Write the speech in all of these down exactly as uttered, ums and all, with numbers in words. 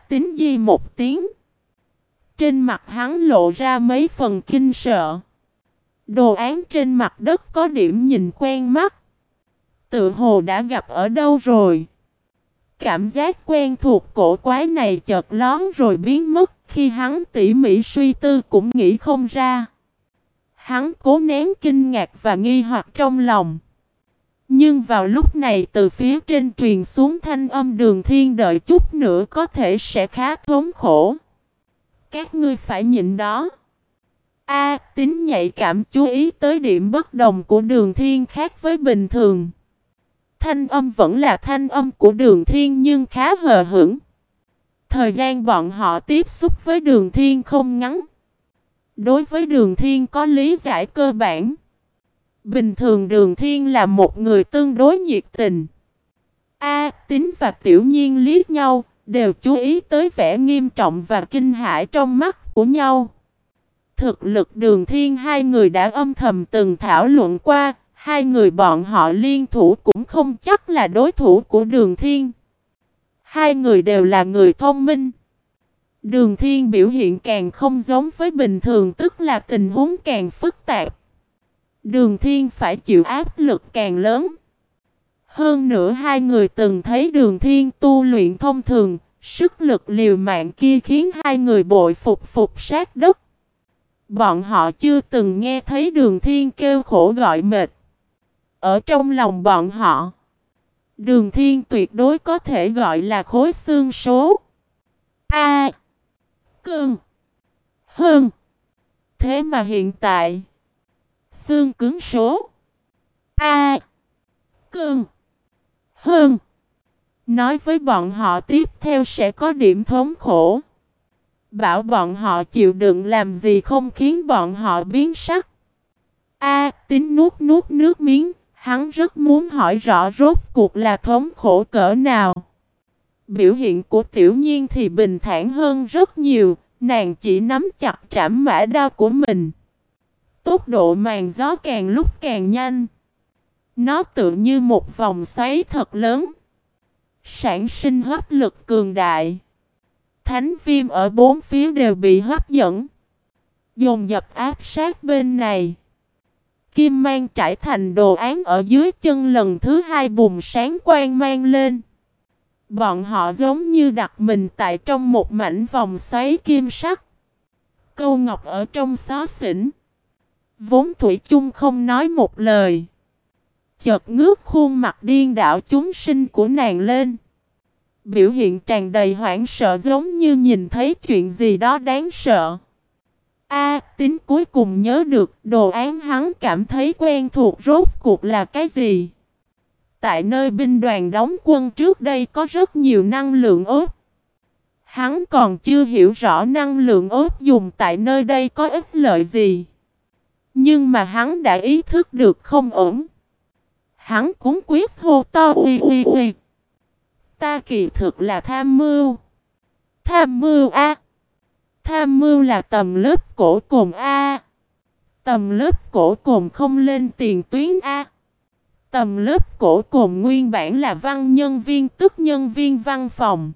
Tín di một tiếng. Trên mặt hắn lộ ra mấy phần kinh sợ. Đồ án trên mặt đất có điểm nhìn quen mắt. Tự hồ đã gặp ở đâu rồi. Cảm giác quen thuộc cổ quái này chợt lóe rồi biến mất. Khi hắn tỉ mỉ suy tư cũng nghĩ không ra. Hắn cố nén kinh ngạc và nghi hoặc trong lòng. Nhưng vào lúc này từ phía trên truyền xuống thanh âm Đường Thiên đợi chút nữa có thể sẽ khá thống khổ. Các ngươi phải nhịn đó. A Tín nhạy cảm chú ý tới điểm bất đồng của Đường Thiên khác với bình thường. Thanh âm vẫn là thanh âm của Đường Thiên nhưng khá hờ hững. Thời gian bọn họ tiếp xúc với Đường Thiên không ngắn. Đối với Đường Thiên có lý giải cơ bản. Bình thường Đường Thiên là một người tương đối nhiệt tình. A Tín và Tiểu Nhiên liếc nhau, đều chú ý tới vẻ nghiêm trọng và kinh hãi trong mắt của nhau. Thực lực Đường Thiên hai người đã âm thầm từng thảo luận qua, hai người bọn họ liên thủ cũng không chắc là đối thủ của Đường Thiên. Hai người đều là người thông minh. Đường Thiên biểu hiện càng không giống với bình thường, tức là tình huống càng phức tạp. Đường Thiên phải chịu áp lực càng lớn. Hơn nữa hai người từng thấy Đường Thiên tu luyện thông thường, sức lực liều mạng kia khiến hai người bội phục phục sát đất. Bọn họ chưa từng nghe thấy Đường Thiên kêu khổ gọi mệt. Ở trong lòng bọn họ, Đường Thiên tuyệt đối có thể gọi là khối xương số. A. Cương. Hơn. Thế mà hiện tại, xương cứng số. A. Cương. Hơn. Nói với bọn họ tiếp theo sẽ có điểm thống khổ. Bảo bọn họ chịu đựng làm gì không khiến bọn họ biến sắc. A Tín nuốt nuốt nước miếng. Hắn rất muốn hỏi rõ rốt cuộc là thống khổ cỡ nào. Biểu hiện của Tiểu Nhiên thì bình thản hơn rất nhiều. Nàng chỉ nắm chặt trảm mã đao của mình. Tốc độ màn gió càng lúc càng nhanh. Nó tự như một vòng xoáy thật lớn, sản sinh hấp lực cường đại. Thánh viêm ở bốn phía đều bị hấp dẫn, dồn dập áp sát bên này. Kim mang trải thành đồ án ở dưới chân lần thứ hai bùng sáng quang mang lên. Bọn họ giống như đặt mình tại trong một mảnh vòng xoáy kim sắc. Câu ngọc ở trong xó xỉnh, vốn thủy chung không nói một lời, chợt ngước khuôn mặt điên đảo chúng sinh của nàng lên. Biểu hiện tràn đầy hoảng sợ giống như nhìn thấy chuyện gì đó đáng sợ. A Tín cuối cùng nhớ được đồ án hắn cảm thấy quen thuộc rốt cuộc là cái gì. Tại nơi binh đoàn đóng quân trước đây có rất nhiều năng lượng ốp. Hắn còn chưa hiểu rõ năng lượng ốp dùng tại nơi đây có ích lợi gì. Nhưng mà hắn đã ý thức được không ổn. Hắn cuống quyết hô to uy uy uy. Ta kỳ thực là tham mưu. Tham mưu A. Tham mưu là tầm lớp cổ cồn A. Tầm lớp cổ cồn không lên tiền tuyến A. Tầm lớp cổ cồn nguyên bản là văn nhân viên tức nhân viên văn phòng.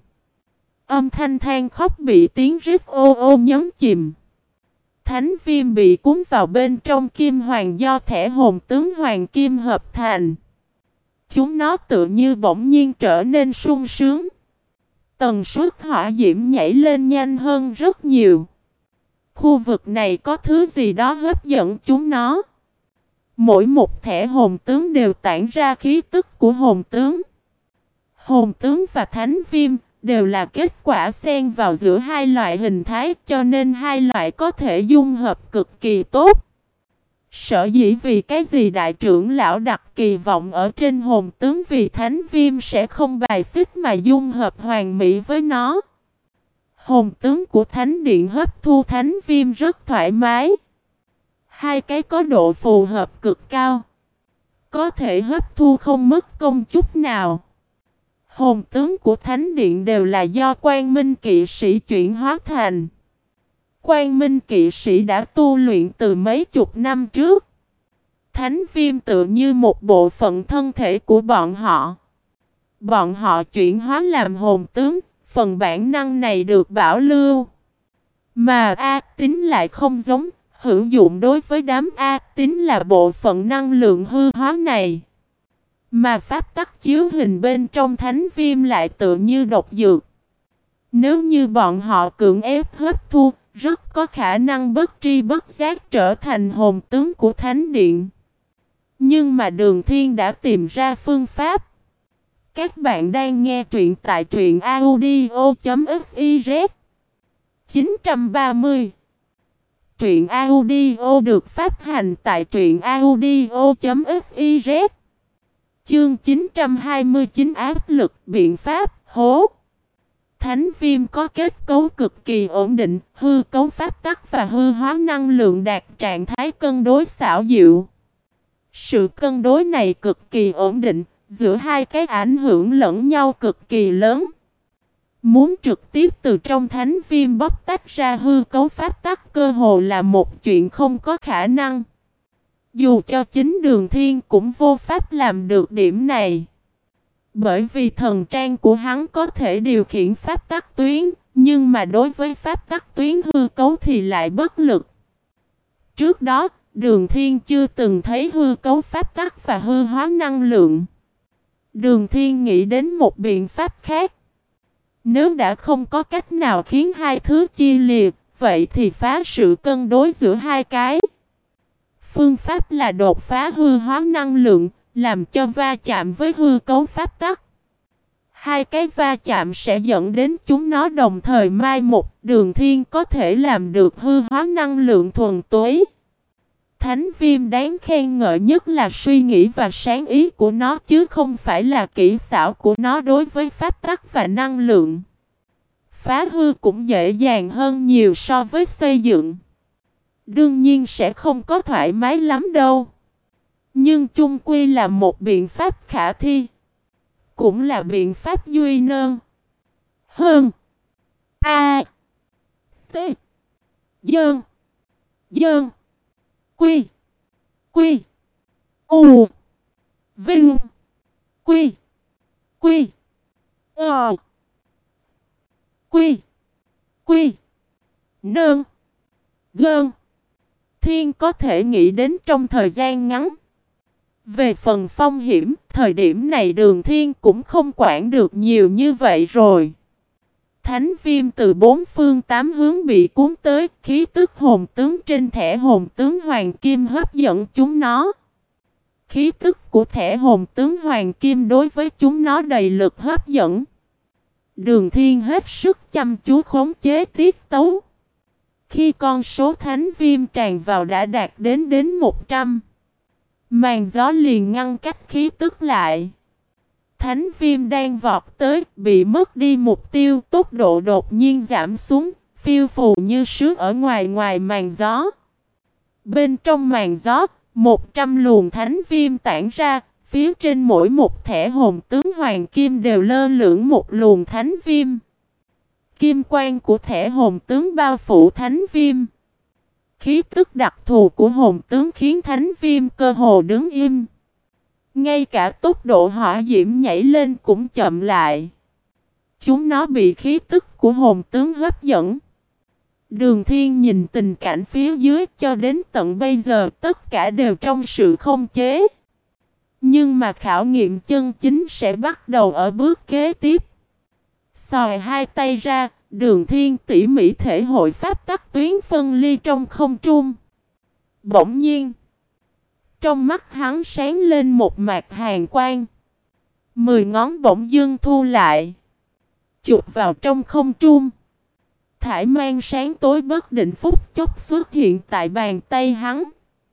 Âm thanh than khóc bị tiếng rít ô ô nhấn chìm. Thánh viêm bị cuốn vào bên trong kim hoàng do thẻ hồn tướng hoàng kim hợp thành. Chúng nó tự như bỗng nhiên trở nên sung sướng. Tần suất hỏa diễm nhảy lên nhanh hơn rất nhiều. Khu vực này có thứ gì đó hấp dẫn chúng nó. Mỗi một thẻ hồn tướng đều tản ra khí tức của hồn tướng. Hồn tướng và thánh viêm đều là kết quả xen vào giữa hai loại hình thái, cho nên hai loại có thể dung hợp cực kỳ tốt. Sở dĩ vì cái gì đại trưởng lão đặt kỳ vọng ở trên hồn tướng vì thánh viêm sẽ không bài xích mà dung hợp hoàn mỹ với nó. Hồn tướng của thánh điện hấp thu thánh viêm rất thoải mái. Hai cái có độ phù hợp cực cao, có thể hấp thu không mất công chút nào. Hồn tướng của thánh điện đều là do Quang Minh kỵ sĩ chuyển hóa thành. Quang Minh kỵ sĩ đã tu luyện từ mấy chục năm trước. Thánh viêm tự như một bộ phận thân thể của bọn họ. Bọn họ chuyển hóa làm hồn tướng, phần bản năng này được bảo lưu. Mà ác tính lại không giống, hữu dụng đối với đám ác tính là bộ phận năng lượng hư hóa này. Mà pháp tắc chiếu hình bên trong thánh viêm lại tựa như độc dược. Nếu như bọn họ cưỡng ép hấp thu, rất có khả năng bất tri bất giác trở thành hồn tướng của thánh điện. Nhưng mà Đường Thiên đã tìm ra phương pháp. Các bạn đang nghe truyện tại truyện audio chấm fiz. chín trăm ba mươi. Truyện audio được phát hành tại truyện audio chấm fiz. Chương chín trăm hai mươi chín áp lực biện pháp hố. Thánh viêm có kết cấu cực kỳ ổn định, hư cấu pháp tắc và hư hóa năng lượng đạt trạng thái cân đối xảo diệu. Sự cân đối này cực kỳ ổn định, giữa hai cái ảnh hưởng lẫn nhau cực kỳ lớn. Muốn trực tiếp từ trong thánh viêm bóc tách ra hư cấu pháp tắc cơ hồ là một chuyện không có khả năng. Dù cho chính Đường Thiên cũng vô pháp làm được điểm này. Bởi vì thần trang của hắn có thể điều khiển pháp tắc tuyến, nhưng mà đối với pháp tắc tuyến hư cấu thì lại bất lực. Trước đó, Đường Thiên chưa từng thấy hư cấu pháp tắc và hư hóa năng lượng. Đường Thiên nghĩ đến một biện pháp khác. Nếu đã không có cách nào khiến hai thứ chia liệt, vậy thì phá sự cân đối giữa hai cái. Phương pháp là đột phá hư hóa năng lượng, làm cho va chạm với hư cấu pháp tắc. Hai cái va chạm sẽ dẫn đến chúng nó đồng thời mai một. Đường Thiên có thể làm được hư hóa năng lượng thuần túy. Thánh viêm đáng khen ngợi nhất là suy nghĩ và sáng ý của nó, chứ không phải là kỹ xảo của nó đối với pháp tắc và năng lượng. Phá hư cũng dễ dàng hơn nhiều so với xây dựng. Đương nhiên sẽ không có thoải mái lắm đâu. Nhưng chung quy là một biện pháp khả thi. Cũng là biện pháp duy nơn. Hơn. A. T. Dơn. Dơn. Quy. Quy. U. Vinh. Quy. Quy. Ờ. Quy. Quy. Nơn. Gơn. Thiên có thể nghĩ đến trong thời gian ngắn. Về phần phong hiểm, thời điểm này Đường Thiên cũng không quản được nhiều như vậy rồi. Thánh viêm từ bốn phương tám hướng bị cuốn tới, khí tức hồn tướng trên thẻ hồn tướng hoàng kim hấp dẫn chúng nó. Khí tức của thẻ hồn tướng hoàng kim đối với chúng nó đầy lực hấp dẫn. Đường Thiên hết sức chăm chú khống chế tiết tấu. Khi con số thánh viêm tràn vào đã đạt đến đến một trăm, màn gió liền ngăn cách khí tức lại. Thánh viêm đang vọt tới, bị mất đi mục tiêu, tốc độ đột nhiên giảm xuống, phiêu phù như sứ ở ngoài ngoài màn gió. Bên trong màn gió, một trăm luồng thánh viêm tản ra, phía trên mỗi một thẻ hồn tướng hoàng kim đều lơ lửng một luồng thánh viêm. Kim quang của thẻ hồn tướng bao phủ thánh viêm. Khí tức đặc thù của hồn tướng khiến thánh viêm cơ hồ đứng im. Ngay cả tốc độ hỏa diễm nhảy lên cũng chậm lại. Chúng nó bị khí tức của hồn tướng hấp dẫn. Đường Thiên nhìn tình cảnh phía dưới, cho đến tận bây giờ tất cả đều trong sự không chế. Nhưng mà khảo nghiệm chân chính sẽ bắt đầu ở bước kế tiếp. Xòe hai tay ra, Đường Thiên tỉ mỉ thể hội pháp tắc tuyến phân ly trong không trung. Bỗng nhiên, trong mắt hắn sáng lên một mạt hàn quang. Mười ngón bỗng dưng thu lại, chụp vào trong không trung. Thải mang sáng tối bất định phút chốc xuất hiện tại bàn tay hắn.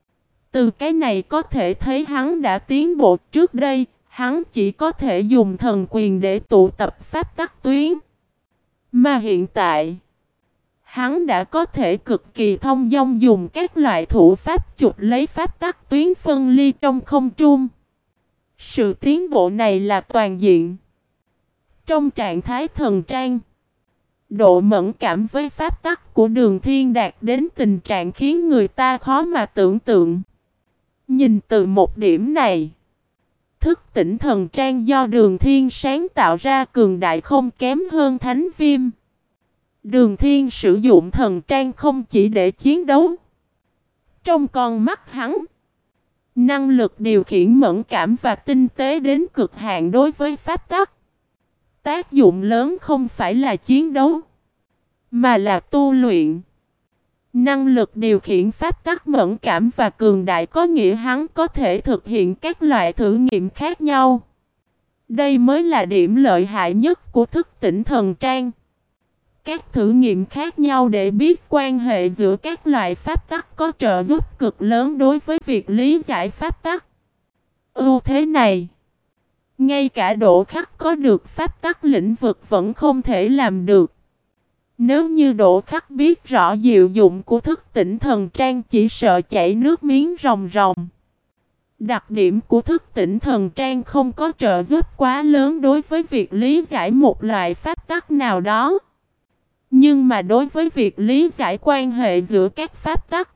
Từ cái này có thể thấy hắn đã tiến bộ. Trước đây, hắn chỉ có thể dùng thần quyền để tụ tập pháp tắc tuyến. Mà hiện tại, hắn đã có thể cực kỳ thông dong dùng các loại thủ pháp chụp lấy pháp tắc tuyến phân ly trong không trung. Sự tiến bộ này là toàn diện. Trong trạng thái thần trang, độ mẫn cảm với pháp tắc của Đường Thiên đạt đến tình trạng khiến người ta khó mà tưởng tượng. Nhìn từ một điểm này, thức tỉnh thần trang do Đường Thiên sáng tạo ra cường đại không kém hơn Thánh Viêm. Đường Thiên sử dụng thần trang không chỉ để chiến đấu. Trong con mắt hắn, năng lực điều khiển mẫn cảm và tinh tế đến cực hạn đối với pháp tắc. Tác dụng lớn không phải là chiến đấu, mà là tu luyện. Năng lực điều khiển pháp tắc mẫn cảm và cường đại có nghĩa hắn có thể thực hiện các loại thử nghiệm khác nhau. Đây mới là điểm lợi hại nhất của thức tỉnh thần trang. Các thử nghiệm khác nhau để biết quan hệ giữa các loại pháp tắc có trợ giúp cực lớn đối với việc lý giải pháp tắc. Ưu thế này, ngay cả Đỗ Khắc có được pháp tắc lĩnh vực vẫn không thể làm được. Nếu như Đỗ Khắc biết rõ diệu dụng của thức tỉnh thần trang chỉ sợ chảy nước miếng ròng ròng. Đặc điểm của thức tỉnh thần trang không có trợ giúp quá lớn đối với việc lý giải một loại pháp tắc nào đó. Nhưng mà đối với việc lý giải quan hệ giữa các pháp tắc,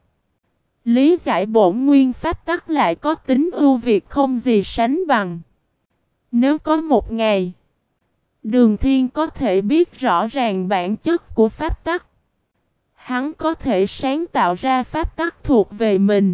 lý giải bổn nguyên pháp tắc lại có tính ưu việt không gì sánh bằng. Nếu có một ngày, Đường Thiên có thể biết rõ ràng bản chất của pháp tắc, hắn có thể sáng tạo ra pháp tắc thuộc về mình.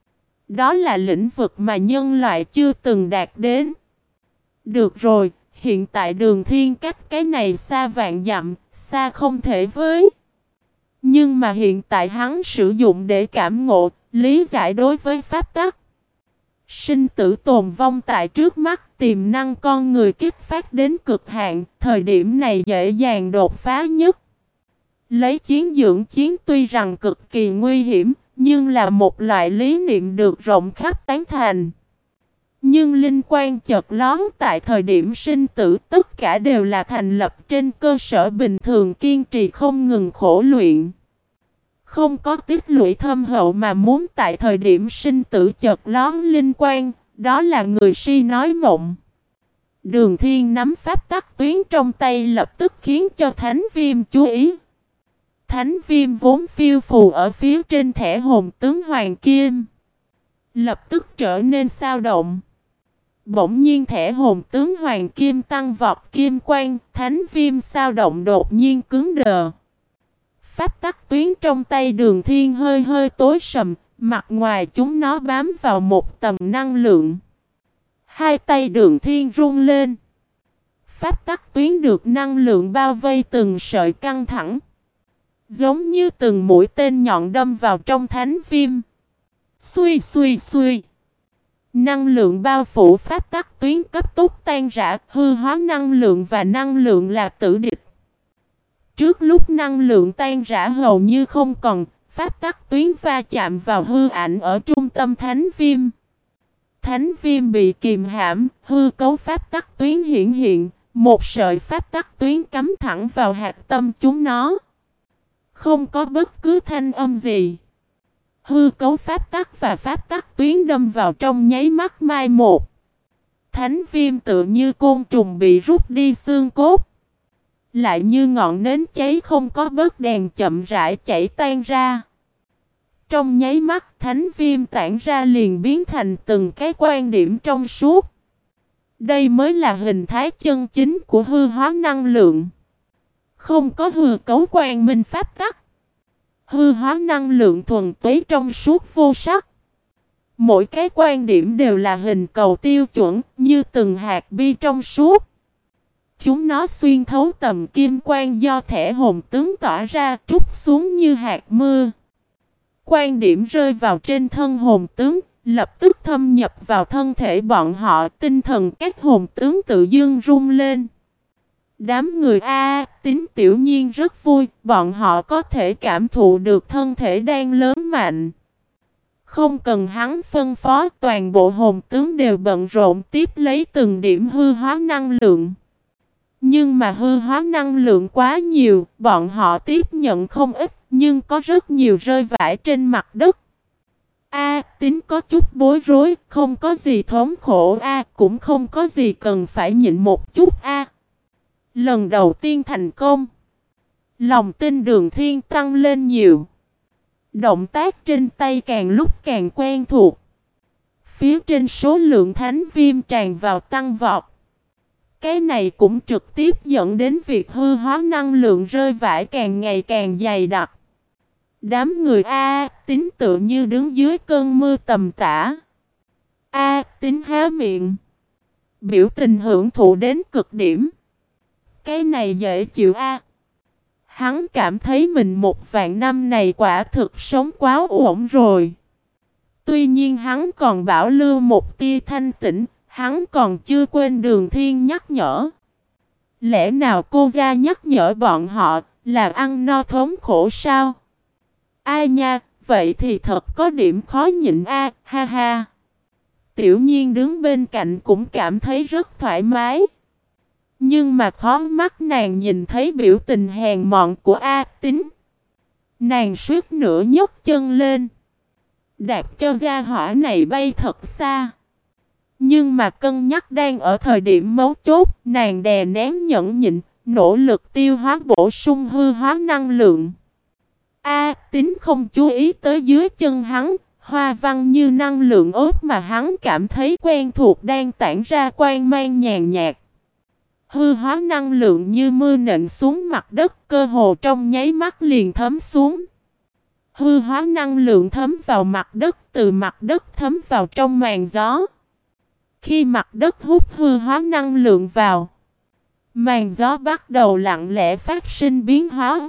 Đó là lĩnh vực mà nhân loại chưa từng đạt đến. Được rồi, hiện tại Đường Thiên cách cái này xa vạn dặm, xa không thể với. Nhưng mà hiện tại hắn sử dụng để cảm ngộ, lý giải đối với pháp tắc. Sinh tử tồn vong tại trước mắt, tiềm năng con người kích phát đến cực hạn, thời điểm này dễ dàng đột phá nhất. Lấy chiến dưỡng chiến tuy rằng cực kỳ nguy hiểm, nhưng là một loại lý niệm được rộng khắp tán thành. Nhưng linh quan chợt lóe tại thời điểm sinh tử, tất cả đều là thành lập trên cơ sở bình thường kiên trì không ngừng khổ luyện. Không có tích lũy thâm hậu mà muốn tại thời điểm sinh tử chợt lóe linh quan, đó là người si nói mộng. Đường Thiên nắm pháp tắc tuyến trong tay lập tức khiến cho Thánh Viêm chú ý. Thánh Viêm vốn phiêu phù ở phía trên thẻ hồn tướng Hoàng Kim, lập tức trở nên xao động. Bỗng nhiên thẻ hồn tướng Hoàng Kim tăng vọt kim quang, Thánh Viêm xao động đột nhiên cứng đờ. Pháp tắc tuyến trong tay Đường Thiên hơi hơi tối sầm, mặt ngoài chúng nó bám vào một tầng năng lượng. Hai tay Đường Thiên run lên. Pháp tắc tuyến được năng lượng bao vây từng sợi căng thẳng, giống như từng mũi tên nhọn đâm vào trong Thánh Viêm. Xuy xuy xuy. Năng lượng bao phủ pháp tắc tuyến cấp tốc tan rã, hư hóa năng lượng và năng lượng là tử địch. Trước lúc năng lượng tan rã hầu như không còn, pháp tắc tuyến va chạm vào hư ảnh ở trung tâm Thánh Viêm. Thánh Viêm bị kìm hãm, hư cấu pháp tắc tuyến hiển hiện, một sợi pháp tắc tuyến cắm thẳng vào hạt tâm chúng nó. Không có bất cứ thanh âm gì. Hư cấu pháp tắc và pháp tắc tuyến đâm vào trong nháy mắt mai một. Thánh Viêm tựa như côn trùng bị rút đi xương cốt, lại như ngọn nến cháy không có bớt đèn chậm rãi chảy tan ra. Trong nháy mắt Thánh Viêm tản ra liền biến thành từng cái quan điểm trong suốt. Đây mới là hình thái chân chính của hư hóa năng lượng. Không có hư cấu quang minh pháp tắc. Hư hóa năng lượng thuần túy trong suốt vô sắc. Mỗi cái quan điểm đều là hình cầu tiêu chuẩn, như từng hạt bi trong suốt. Chúng nó xuyên thấu tầm kim quang do thẻ hồn tướng tỏa ra, trút xuống như hạt mưa. Quan điểm rơi vào trên thân hồn tướng, lập tức thâm nhập vào thân thể bọn họ, tinh thần các hồn tướng tự dưng rung lên. Đám người A, Tín tiểu nhiên rất vui, bọn họ có thể cảm thụ được thân thể đang lớn mạnh. Không cần hắn phân phó, toàn bộ hồn tướng đều bận rộn tiếp lấy từng điểm hư hóa năng lượng. Nhưng mà hư hóa năng lượng quá nhiều, bọn họ tiếp nhận không ít, nhưng có rất nhiều rơi vãi trên mặt đất. A, Tín có chút bối rối, không có gì thống khổ A, cũng không có gì cần phải nhịn một chút A. Lần đầu tiên thành công, lòng tin Đường Thiên tăng lên nhiều. Động tác trên tay càng lúc càng quen thuộc. phía trên số lượng thánh viêm tràn vào tăng vọt. Cái này cũng trực tiếp dẫn đến việc hư hóa năng lượng rơi vãi càng ngày càng dày đặc. Đám người A Tín tự như đứng dưới cơn mưa tầm tã. A Tín há miệng, biểu tình hưởng thụ đến cực điểm. Cái này dễ chịu a. Hắn cảm thấy mình một vạn năm này quả thực sống quá ổn rồi. Tuy nhiên hắn còn bảo lưu một tia thanh tĩnh, hắn còn chưa quên Đường Thiên nhắc nhở. Lẽ nào cô gia nhắc nhở bọn họ là ăn no thống khổ sao? Ai nha, vậy thì thật có điểm khó nhịn a, ha ha. Tiểu Nhiên đứng bên cạnh cũng cảm thấy rất thoải mái. Nhưng mà khó mắt nàng nhìn thấy biểu tình hèn mọn của A Tín. Nàng suýt nữa nhấc chân lên, đạp cho gia hỏa này bay thật xa. Nhưng mà cân nhắc đang ở thời điểm mấu chốt, nàng đè nén nhẫn nhịn, nỗ lực tiêu hóa bổ sung hư hóa năng lượng. A Tín không chú ý tới dưới chân hắn, hoa văn như năng lượng ốt mà hắn cảm thấy quen thuộc đang tản ra quang mang nhàn nhạt. Hư hóa năng lượng như mưa nện xuống mặt đất, cơ hồ trong nháy mắt liền thấm xuống. Hư hóa năng lượng thấm vào mặt đất, từ mặt đất thấm vào trong màn gió. Khi mặt đất hút hư hóa năng lượng vào, màn gió bắt đầu lặng lẽ phát sinh biến hóa.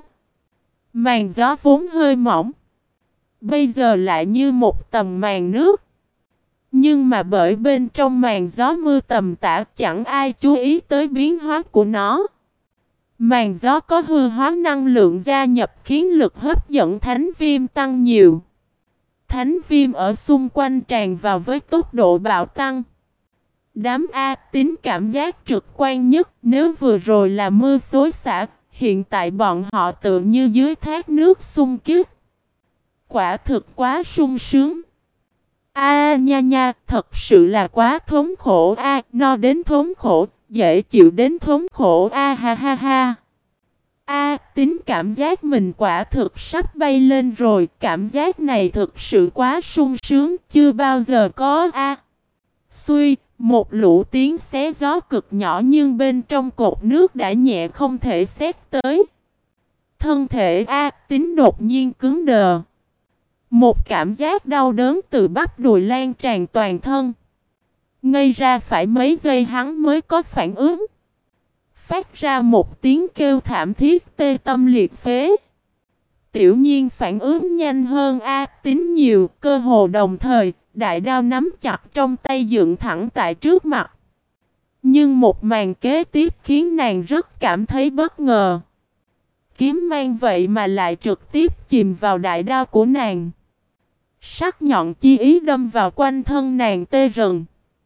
Màn gió vốn hơi mỏng, bây giờ lại như một tầng màn nước. Nhưng mà bởi bên trong màn gió mưa tầm tã, chẳng ai chú ý tới biến hóa của nó. Màn gió có hư hóa năng lượng gia nhập khiến lực hấp dẫn thánh viêm tăng nhiều. Thánh viêm ở xung quanh tràn vào với tốc độ bạo tăng. Đám A Tín cảm giác trực quan nhất, nếu vừa rồi là mưa xối xả, hiện tại bọn họ tự như dưới thác nước xung kích. Quả thực quá sung sướng. A nha nha, thật sự là quá thống khổ a, no đến thống khổ, dễ chịu đến thống khổ a, ha ha ha. A Tín cảm giác mình quả thực sắp bay lên rồi, cảm giác này thực sự quá sung sướng, chưa bao giờ có a. Xuy, một lũ tiếng xé gió cực nhỏ nhưng bên trong cột nước đã nhẹ không thể xét tới. Thân thể A Tín đột nhiên cứng đờ. Một cảm giác đau đớn từ bắp đùi lan tràn toàn thân. Ngây ra phải mấy giây hắn mới có phản ứng. Phát ra một tiếng kêu thảm thiết tê tâm liệt phế. Tiểu Nhiên phản ứng nhanh hơn A Tín nhiều, cơ hồ đồng thời, đại đao nắm chặt trong tay dựng thẳng tại trước mặt. Nhưng một màn kế tiếp khiến nàng rất cảm thấy bất ngờ. Kiếm mang vậy mà lại trực tiếp chìm vào đại đao của nàng. Sắc nhọn chi ý đâm vào quanh thân nàng tê rần.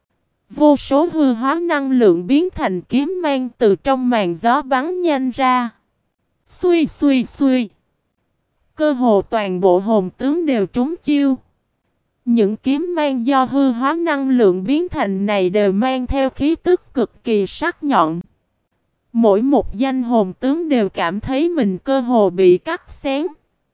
Vô số hư hóa năng lượng biến thành kiếm mang từ trong màn gió bắn nhanh ra. Xuy xuy xuy. Cơ hồ toàn bộ hồn tướng đều trúng chiêu. Những kiếm mang do hư hóa năng lượng biến thành này đều mang theo khí tức cực kỳ sắc nhọn. Mỗi một danh hồn tướng đều cảm thấy mình cơ hồ bị cắt xén.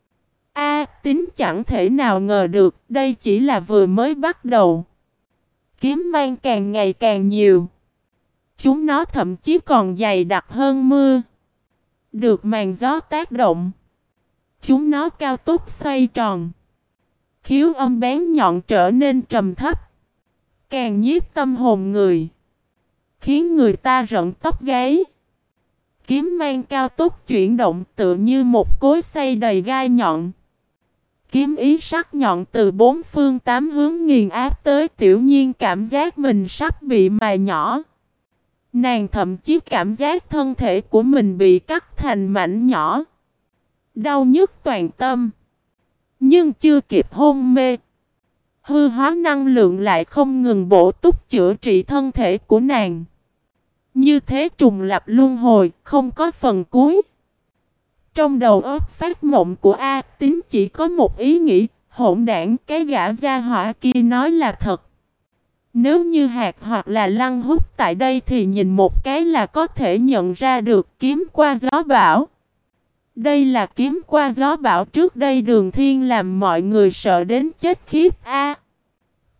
A Tín chẳng thể nào ngờ được đây chỉ là vừa mới bắt đầu. Kiếm mang càng ngày càng nhiều. Chúng nó thậm chí còn dày đặc hơn mưa. Được màn gió tác động, chúng nó cao tốc xoay tròn. Khiếu âm bén nhọn trở nên trầm thấp, càng nhiếp tâm hồn người, khiến người ta rợn tóc gáy. Kiếm mang cao tốc chuyển động tựa như một cối xay đầy gai nhọn. Kiếm ý sắc nhọn từ bốn phương tám hướng nghiền áp tới. Tiểu Nhiên cảm giác mình sắp bị mài nhỏ. Nàng thậm chí cảm giác thân thể của mình bị cắt thành mảnh nhỏ. Đau nhức toàn tâm. Nhưng chưa kịp hôn mê, hư hóa năng lượng lại không ngừng bổ túc chữa trị thân thể của nàng. Như thế trùng lặp luân hồi, không có phần cuối. Trong đầu óc phát mộng của A Tín chỉ có một ý nghĩ, hỗn đản, cái gã gia hỏa kia nói là thật. Nếu như hạt hoặc là lăng hút tại đây thì nhìn một cái là có thể nhận ra được kiếm qua gió bão. Đây là kiếm qua gió bão trước đây Đường Thiên làm mọi người sợ đến chết khiếp a.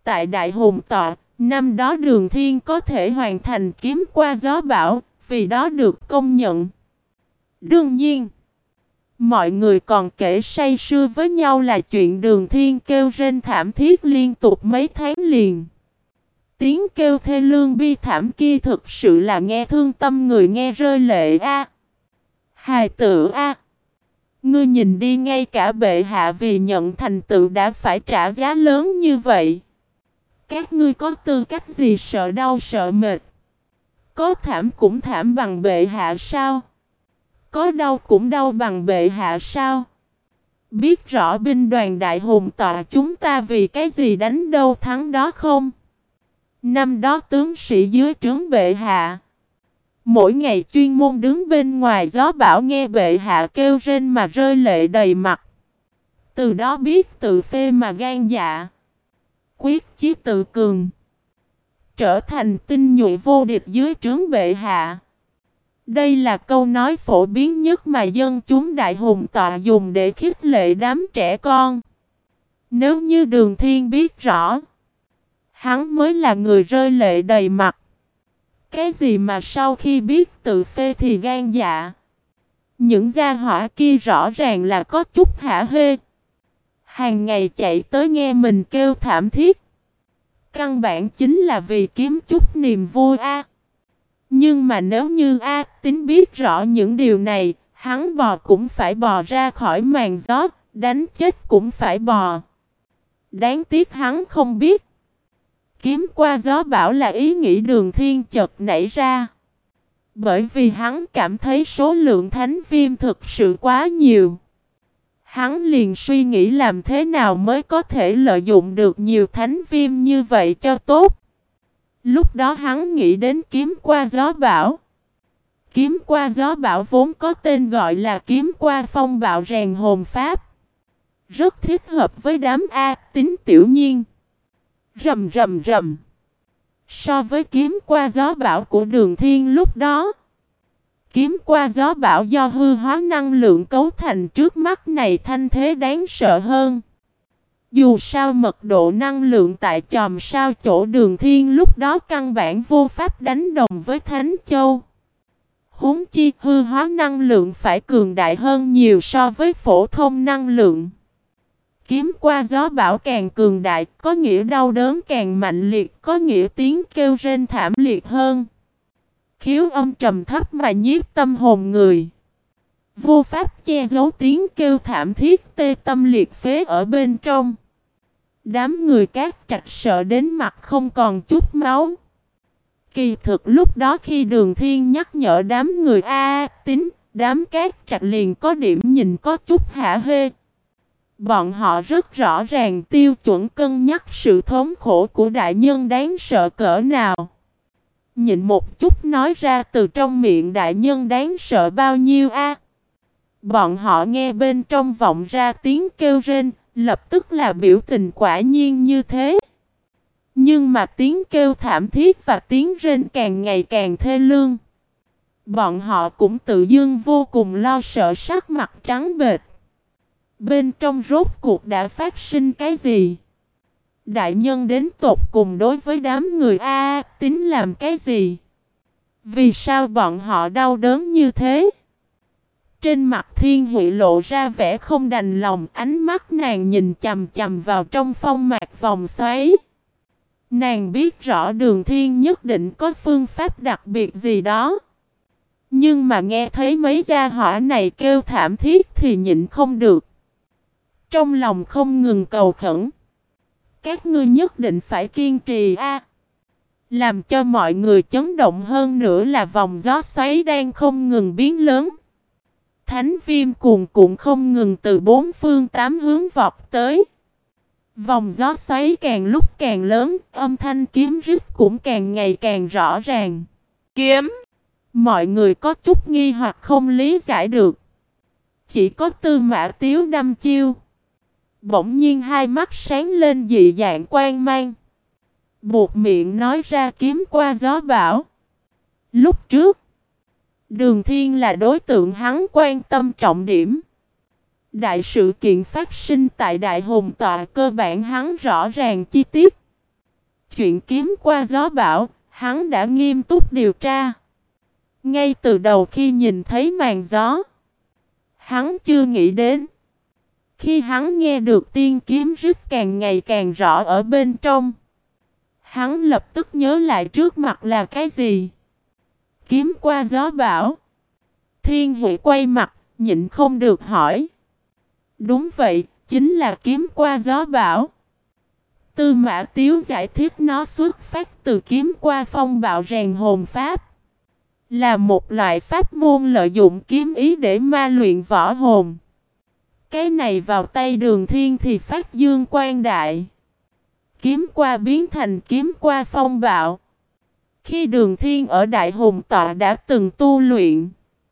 Tại Đại Hùng Tọa, năm đó Đường Thiên có thể hoàn thành kiếm qua gió bão, vì đó được công nhận. Đương nhiên, mọi người còn kể say sưa với nhau là chuyện Đường Thiên kêu rên thảm thiết liên tục mấy tháng liền. Tiếng kêu thê lương bi thảm kia thực sự là nghe thương tâm người nghe rơi lệ a. Hài tử a, ngươi nhìn đi, ngay cả bệ hạ vì nhận thành tựu đã phải trả giá lớn như vậy. Các ngươi có tư cách gì sợ đau sợ mệt? Có thảm cũng thảm bằng bệ hạ sao? Có đau cũng đau bằng bệ hạ sao? Biết rõ binh đoàn Đại Hùng Tọa chúng ta vì cái gì đánh đâu thắng đó không? Năm đó tướng sĩ dưới trướng bệ hạ, mỗi ngày chuyên môn đứng bên ngoài gió bão nghe bệ hạ kêu rên mà rơi lệ đầy mặt. Từ đó biết tự phê mà gan dạ, quyết chí tự cường, trở thành tinh nhuệ vô địch dưới trướng bệ hạ. Đây là câu nói phổ biến nhất mà dân chúng Đại Hùng Tọa dùng để khích lệ đám trẻ con. Nếu như Đường Thiên biết rõ, hắn mới là người rơi lệ đầy mặt. Cái gì mà sau khi biết tự phê thì gan dạ? Những gia hỏa kia rõ ràng là có chút hả hê. Hàng ngày chạy tới nghe mình kêu thảm thiết. Căn bản chính là vì kiếm chút niềm vui a. Nhưng mà nếu như A Tín biết rõ những điều này, hắn bò cũng phải bò ra khỏi màn gió, đánh chết cũng phải bò. Đáng tiếc hắn không biết. Kiếm qua gió bão là ý nghĩ Đường Thiên chợt nảy ra. Bởi vì hắn cảm thấy số lượng thánh viêm thực sự quá nhiều. Hắn liền suy nghĩ làm thế nào mới có thể lợi dụng được nhiều thánh viêm như vậy cho tốt. Lúc đó hắn nghĩ đến kiếm qua gió bão. Kiếm qua gió bão vốn có tên gọi là kiếm qua phong bạo rèn hồn pháp. Rất thích hợp với đám A Tín tiểu nhiên. Rầm rầm rầm. So với kiếm qua gió bão của Đường Thiên lúc đó, kiếm qua gió bão do hư hóa năng lượng cấu thành trước mắt này thanh thế đáng sợ hơn. Dù sao mật độ năng lượng tại chòm sao chỗ Đường Thiên lúc đó căn bản vô pháp đánh đồng với Thánh Châu. Huống chi hư hóa năng lượng phải cường đại hơn nhiều so với phổ thông năng lượng. Kiếm qua gió bão càng cường đại, có nghĩa đau đớn càng mạnh liệt, có nghĩa tiếng kêu rên thảm liệt hơn. Khiếu âm trầm thấp mà nhiếp tâm hồn người. Vô pháp che giấu tiếng kêu thảm thiết tê tâm liệt phế ở bên trong. Đám người Cát Trạch sợ đến mặt không còn chút máu. Kỳ thực lúc đó khi Đường Thiên nhắc nhở đám người A Tín, đám Cát Trạch liền có điểm nhìn có chút hả hê. Bọn họ rất rõ ràng tiêu chuẩn cân nhắc sự thống khổ của đại nhân đáng sợ cỡ nào. Nhịn một chút nói ra từ trong miệng đại nhân đáng sợ bao nhiêu a. Bọn họ nghe bên trong vọng ra tiếng kêu rên, lập tức là biểu tình quả nhiên như thế. Nhưng mà tiếng kêu thảm thiết và tiếng rên càng ngày càng thê lương. Bọn họ cũng tự dưng vô cùng lo sợ, sắc mặt trắng bệch. Bên trong rốt cuộc đã phát sinh cái gì? Đại nhân đến tột cùng đối với đám người A Tín làm cái gì? Vì sao bọn họ đau đớn như thế? Trên mặt Thiên Huệ lộ ra vẻ không đành lòng, ánh mắt nàng nhìn chằm chằm vào trong phong mạc vòng xoáy. Nàng biết rõ Đường Thiên nhất định có phương pháp đặc biệt gì đó. Nhưng mà nghe thấy mấy gia hỏa này kêu thảm thiết thì nhịn không được. Trong lòng không ngừng cầu khẩn. Các ngươi nhất định phải kiên trì a. Làm cho mọi người chấn động hơn nữa là vòng gió xoáy đang không ngừng biến lớn. Thánh viêm cuồn cuộn không ngừng từ bốn phương tám hướng vọt tới. Vòng gió xoáy càng lúc càng lớn, âm thanh kiếm rít cũng càng ngày càng rõ ràng. Kiếm! Mọi người có chút nghi hoặc không lý giải được. Chỉ có Tư Mã Tiếu đăm chiêu. Bỗng nhiên hai mắt sáng lên dị dạng quang mang. Buộc miệng nói ra kiếm qua gió bão. Lúc trước, Đường Thiên là đối tượng hắn quan tâm trọng điểm. Đại sự kiện phát sinh tại Đại Hùng Tọa cơ bản hắn rõ ràng chi tiết. Chuyện kiếm qua gió bão, hắn đã nghiêm túc điều tra. Ngay từ đầu khi nhìn thấy màn gió, hắn chưa nghĩ đến. Khi hắn nghe được tiên kiếm rít càng ngày càng rõ ở bên trong, hắn lập tức nhớ lại trước mặt là cái gì. Kiếm qua gió bão. Thiên Huệ quay mặt, nhịn không được hỏi. Đúng vậy, chính là kiếm qua gió bão. Tư Mã Tiếu giải thích nó xuất phát từ kiếm qua phong bạo rèn hồn pháp. Là một loại pháp môn lợi dụng kiếm ý để ma luyện võ hồn. Cái này vào tay Đường Thiên thì phát dương quang đại. Kiếm qua biến thành kiếm qua phong bạo. Khi Đường Thiên ở Đại Hùng Tọa đã từng tu luyện.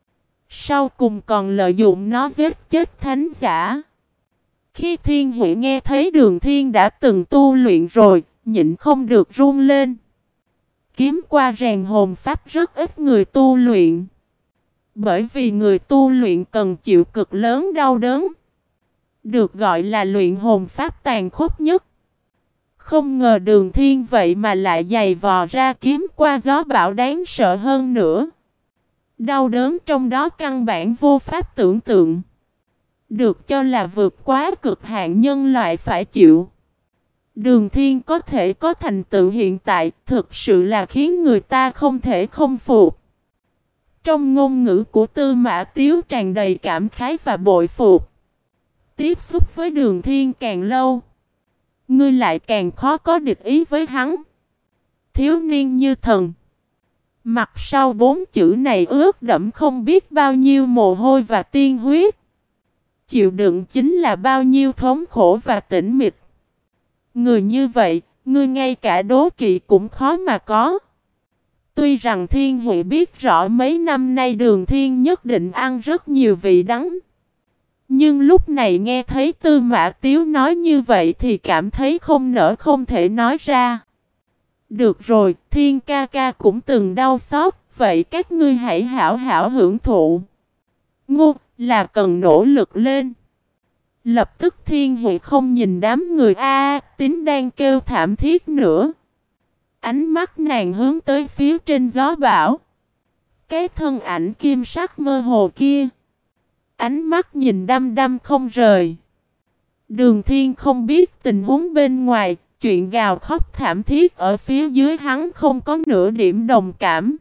Sau cùng còn lợi dụng nó giết chết thánh giả. Khi Thiên Huệ nghe thấy Đường Thiên đã từng tu luyện rồi, nhịn không được run lên. Kiếm qua rèn hồn pháp rất ít người tu luyện. Bởi vì người tu luyện cần chịu cực lớn đau đớn. Được gọi là luyện hồn pháp tàn khốc nhất. Không ngờ Đường Thiên vậy mà lại giày vò ra kiếm qua gió bão đáng sợ hơn nữa. Đau đớn trong đó căn bản vô pháp tưởng tượng. Được cho là vượt quá cực hạn nhân loại phải chịu. Đường Thiên có thể có thành tựu hiện tại thực sự là khiến người ta không thể không phục. Trong ngôn ngữ của Tư Mã Tiếu tràn đầy cảm khái và bội phục. Tiếp xúc với Đường Thiên càng lâu, ngươi lại càng khó có địch ý với hắn. Thiếu niên như thần. Mặt sau bốn chữ này ướt đẫm không biết bao nhiêu mồ hôi và tiên huyết. Chịu đựng chính là bao nhiêu thống khổ và tĩnh mịch. Người như vậy, ngươi ngay cả đố kỵ cũng khó mà có. Tuy rằng Thiên Huệ biết rõ mấy năm nay Đường Thiên nhất định ăn rất nhiều vị đắng. Nhưng lúc này nghe thấy Tư Mã Tiếu nói như vậy thì cảm thấy không nỡ không thể nói ra. Được rồi, Thiên ca ca cũng từng đau xót, vậy các ngươi hãy hảo hảo hưởng thụ. Ngô, là cần nỗ lực lên. Lập tức Thiên Huệ không nhìn đám người A, Tín đang kêu thảm thiết nữa. Ánh mắt nàng hướng tới phía trên gió bão. Cái thân ảnh kim sắc mơ hồ kia. Ánh mắt nhìn đăm đăm không rời. Đường Thiên không biết tình huống bên ngoài, chuyện gào khóc thảm thiết ở phía dưới hắn không có nửa điểm đồng cảm.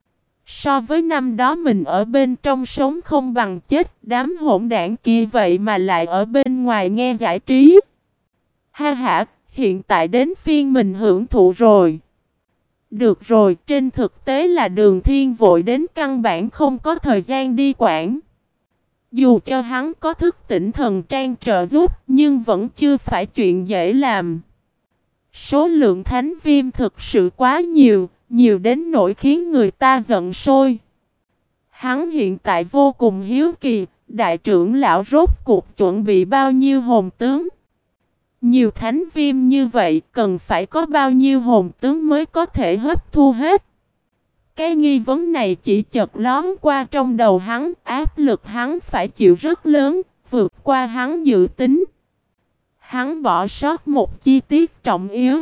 So với năm đó mình ở bên trong sống không bằng chết, đám hỗn đảng kia vậy mà lại ở bên ngoài nghe giải trí. Ha ha, hiện tại đến phiên mình hưởng thụ rồi. Được rồi, trên thực tế là Đường Thiên vội đến căn bản không có thời gian đi quản. Dù cho hắn có thức tỉnh thần trang trợ giúp, nhưng vẫn chưa phải chuyện dễ làm. Số lượng thánh viêm thực sự quá nhiều, nhiều đến nỗi khiến người ta giận sôi. Hắn hiện tại vô cùng hiếu kỳ, đại trưởng lão rốt cuộc chuẩn bị bao nhiêu hồn tướng. Nhiều thánh viêm như vậy cần phải có bao nhiêu hồn tướng mới có thể hấp thu hết. Cái nghi vấn này chỉ chợt lóe qua trong đầu hắn, áp lực hắn phải chịu rất lớn, vượt qua hắn dự tính. Hắn bỏ sót một chi tiết trọng yếu.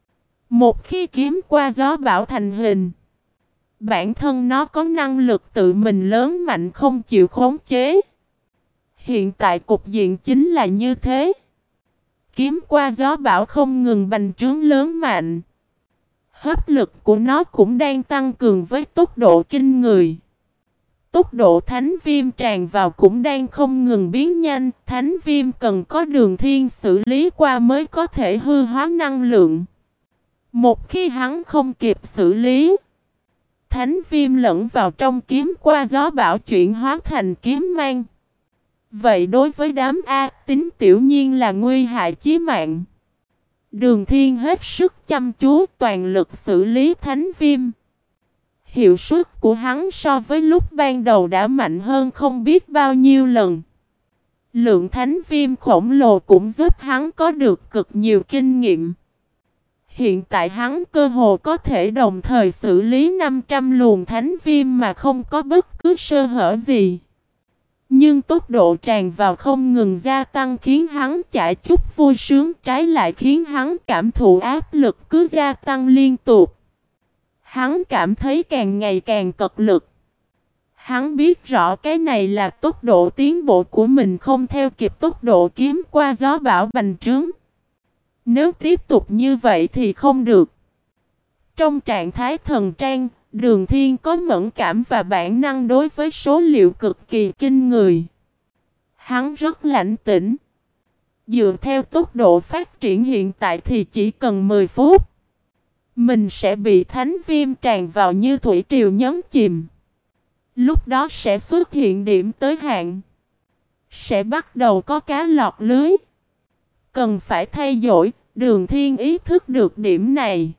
Một khi kiếm qua gió bão thành hình, bản thân nó có năng lực tự mình lớn mạnh không chịu khống chế. Hiện tại cục diện chính là như thế. Kiếm qua gió bão không ngừng bành trướng lớn mạnh. Hấp lực của nó cũng đang tăng cường với tốc độ kinh người. Tốc độ thánh viêm tràn vào cũng đang không ngừng biến nhanh. Thánh viêm cần có Đường Thiên xử lý qua mới có thể hư hóa năng lượng. Một khi hắn không kịp xử lý, thánh viêm lẫn vào trong kiếm qua gió bão chuyển hóa thành kiếm mang. Vậy đối với đám A Tín tiểu nhiên là nguy hại chí mạng. Đường Thiên hết sức chăm chú toàn lực xử lý thánh viêm. Hiệu suất của hắn so với lúc ban đầu đã mạnh hơn không biết bao nhiêu lần. Lượng thánh viêm khổng lồ cũng giúp hắn có được cực nhiều kinh nghiệm. Hiện tại hắn cơ hồ có thể đồng thời xử lý năm trăm luồng thánh viêm mà không có bất cứ sơ hở gì. Nhưng tốc độ tràn vào không ngừng gia tăng khiến hắn chả chút vui sướng, trái lại khiến hắn cảm thụ áp lực cứ gia tăng liên tục. Hắn cảm thấy càng ngày càng cật lực. Hắn biết rõ cái này là tốc độ tiến bộ của mình không theo kịp tốc độ kiếm qua gió bão bành trướng. Nếu tiếp tục như vậy thì không được. Trong trạng thái thần trang, Đường Thiên có mẫn cảm và bản năng đối với số liệu cực kỳ kinh người. Hắn rất lãnh tĩnh. Dựa theo tốc độ phát triển hiện tại thì chỉ cần mười phút, mình sẽ bị thánh viêm tràn vào như thủy triều nhấn chìm. Lúc đó sẽ xuất hiện điểm tới hạn. Sẽ bắt đầu có cá lọt lưới. Cần phải thay đổi, Đường Thiên ý thức được điểm này.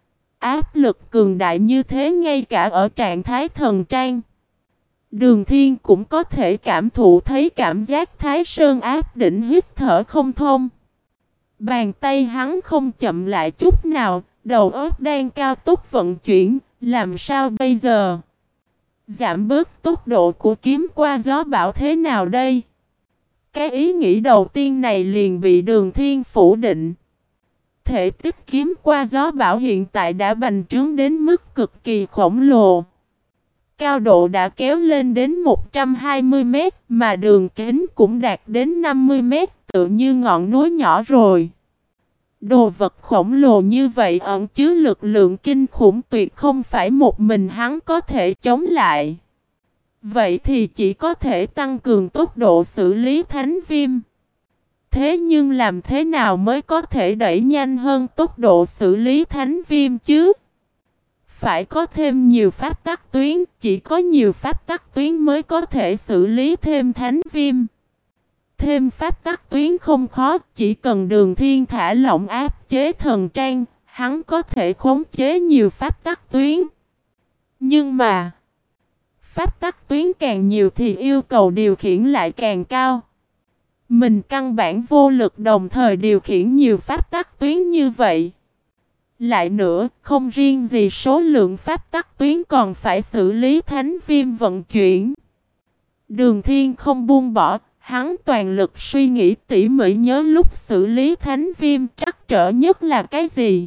Áp lực cường đại như thế ngay cả ở trạng thái thần trang, Đường Thiên cũng có thể cảm thụ thấy cảm giác Thái Sơn áp đỉnh hít thở không thông. Bàn tay hắn không chậm lại chút nào, đầu óc đang cao tốc vận chuyển, làm sao bây giờ? Giảm bớt tốc độ của kiếm qua gió bão thế nào đây? Cái ý nghĩ đầu tiên này liền bị Đường Thiên phủ định. Thể tích kiếm qua gió bão hiện tại đã bành trướng đến mức cực kỳ khổng lồ. Cao độ đã kéo lên đến một trăm hai mươi mét, mà đường kính cũng đạt đến năm mươi mét, tự như ngọn núi nhỏ rồi. Đồ vật khổng lồ như vậy ẩn chứa lực lượng kinh khủng tuyệt không phải một mình hắn có thể chống lại. Vậy thì chỉ có thể tăng cường tốc độ xử lý thánh viêm. Thế nhưng làm thế nào mới có thể đẩy nhanh hơn tốc độ xử lý thánh viêm chứ? Phải có thêm nhiều pháp tắc tuyến, chỉ có nhiều pháp tắc tuyến mới có thể xử lý thêm thánh viêm. Thêm pháp tắc tuyến không khó, chỉ cần Đường Thiên thả lỏng áp chế thần trang, hắn có thể khống chế nhiều pháp tắc tuyến. Nhưng mà, pháp tắc tuyến càng nhiều thì yêu cầu điều khiển lại càng cao. Mình căn bản vô lực đồng thời điều khiển nhiều pháp tắc tuyến như vậy. Lại nữa, không riêng gì số lượng pháp tắc tuyến còn phải xử lý thánh viêm vận chuyển. Đường Thiên không buông bỏ, hắn toàn lực suy nghĩ tỉ mỉ nhớ lúc xử lý thánh viêm trắc trở nhất là cái gì.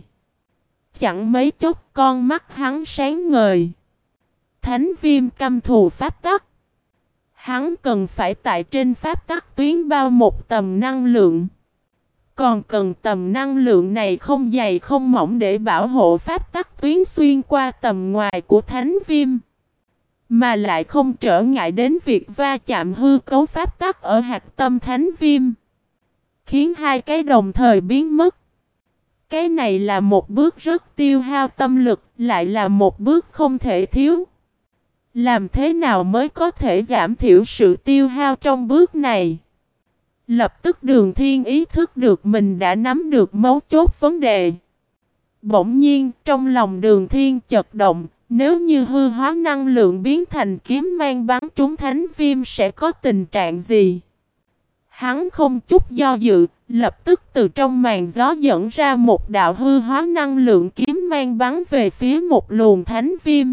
Chẳng mấy chốc con mắt hắn sáng ngời. Thánh viêm căm thù pháp tắc. Hắn cần phải tại trên pháp tắc tuyến bao một tầm năng lượng. Còn cần tầm năng lượng này không dày không mỏng để bảo hộ pháp tắc tuyến xuyên qua tầm ngoài của thánh viêm. Mà lại không trở ngại đến việc va chạm hư cấu pháp tắc ở hạt tâm thánh viêm. Khiến hai cái đồng thời biến mất. Cái này là một bước rất tiêu hao tâm lực, lại là một bước không thể thiếu. Làm thế nào mới có thể giảm thiểu sự tiêu hao trong bước này? Lập tức Đường Thiên ý thức được mình đã nắm được mấu chốt vấn đề. Bỗng nhiên trong lòng Đường Thiên chật động, nếu như hư hóa năng lượng biến thành kiếm mang bắn trúng thánh viêm sẽ có tình trạng gì? Hắn không chút do dự, lập tức từ trong màn gió dẫn ra một đạo hư hóa năng lượng kiếm mang bắn về phía một luồng thánh viêm.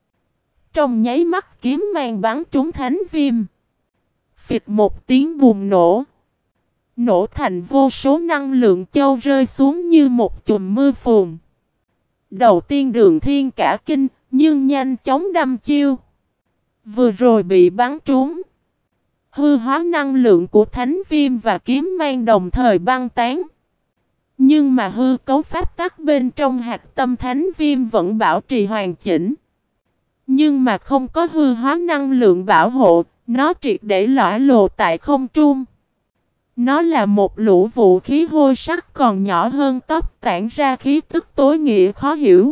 Trong nháy mắt kiếm mang bắn trúng thánh viêm. Phịch một tiếng bùng nổ. Nổ thành vô số năng lượng châu rơi xuống như một chùm mưa phùn. Đầu tiên Đường Thiên cả kinh, nhưng nhanh chóng đâm chiêu. Vừa rồi bị bắn trúng. Hư hóa năng lượng của thánh viêm và kiếm mang đồng thời băng tán. Nhưng mà hư cấu pháp tắc bên trong hạt tâm thánh viêm vẫn bảo trì hoàn chỉnh. Nhưng mà không có hư hóa năng lượng bảo hộ, nó triệt để lõa lồ tại không trung. Nó là một lũ vũ khí hôi sắc còn nhỏ hơn tóc tản ra khí tức tối nghĩa khó hiểu.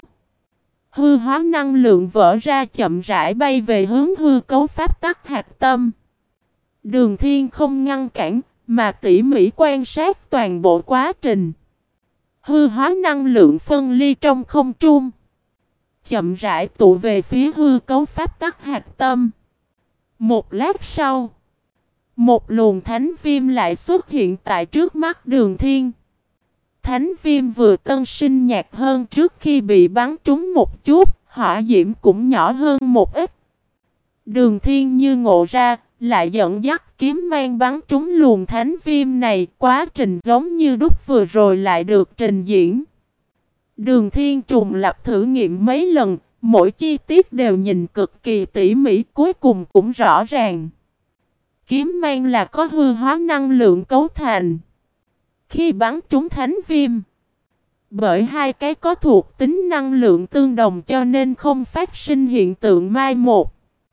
Hư hóa năng lượng vỡ ra chậm rãi bay về hướng hư cấu pháp tắc hạt tâm. Đường Thiên không ngăn cản, mà tỉ mỉ quan sát toàn bộ quá trình. Hư hóa năng lượng phân ly trong không trung. Chậm rãi tụ về phía hư cấu pháp tắc hạt tâm. Một lát sau, một luồng thánh viêm lại xuất hiện tại trước mắt Đường Thiên. Thánh viêm vừa tân sinh nhạt hơn trước khi bị bắn trúng một chút, hỏa diễm cũng nhỏ hơn một ít. Đường Thiên như ngộ ra, lại dẫn dắt kiếm mang bắn trúng luồng thánh viêm này. Quá trình giống như đúc vừa rồi lại được trình diễn. Đường Thiên trùng lập thử nghiệm mấy lần, mỗi chi tiết đều nhìn cực kỳ tỉ mỉ, cuối cùng cũng rõ ràng. Kiếm mang là có hư hóa năng lượng cấu thành. Khi bắn trúng thánh viêm, bởi hai cái có thuộc tính năng lượng tương đồng cho nên không phát sinh hiện tượng mai một.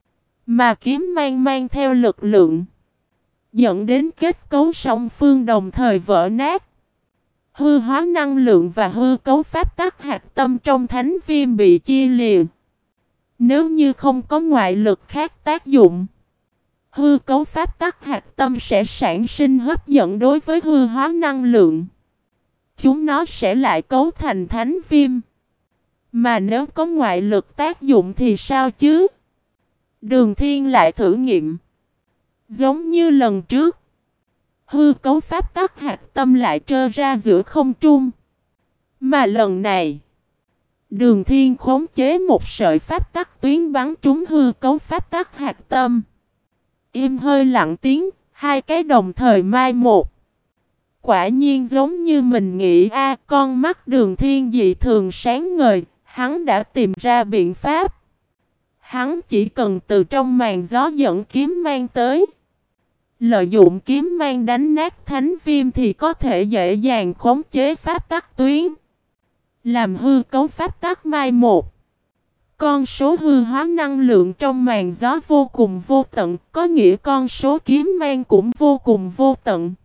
Mà kiếm mang mang theo lực lượng, dẫn đến kết cấu song phương đồng thời vỡ nát. Hư hóa năng lượng và hư cấu pháp tắc hạt tâm trong thánh viêm bị chia lìa. Nếu như không có ngoại lực khác tác dụng, hư cấu pháp tắc hạt tâm sẽ sản sinh hấp dẫn đối với hư hóa năng lượng. Chúng nó sẽ lại cấu thành thánh viêm. Mà nếu có ngoại lực tác dụng thì sao chứ? Đường Thiên lại thử nghiệm. Giống như lần trước, hư cấu pháp tắc hạt tâm lại trơ ra giữa không trung. Mà lần này, Đường Thiên khống chế một sợi pháp tắc tuyến bắn trúng hư cấu pháp tắc hạt tâm. Im hơi lặng tiếng, hai cái đồng thời mai một. Quả nhiên giống như mình nghĩ a, con mắt Đường Thiên dị thường sáng ngời, hắn đã tìm ra biện pháp. Hắn chỉ cần từ trong màn gió dẫn kiếm mang tới. Lợi dụng kiếm mang đánh nát thánh viêm thì có thể dễ dàng khống chế pháp tắc tuyến. Làm hư cấu pháp tắc mai một. Con số hư hóa năng lượng trong màn gió vô cùng vô tận, có nghĩa con số kiếm mang cũng vô cùng vô tận.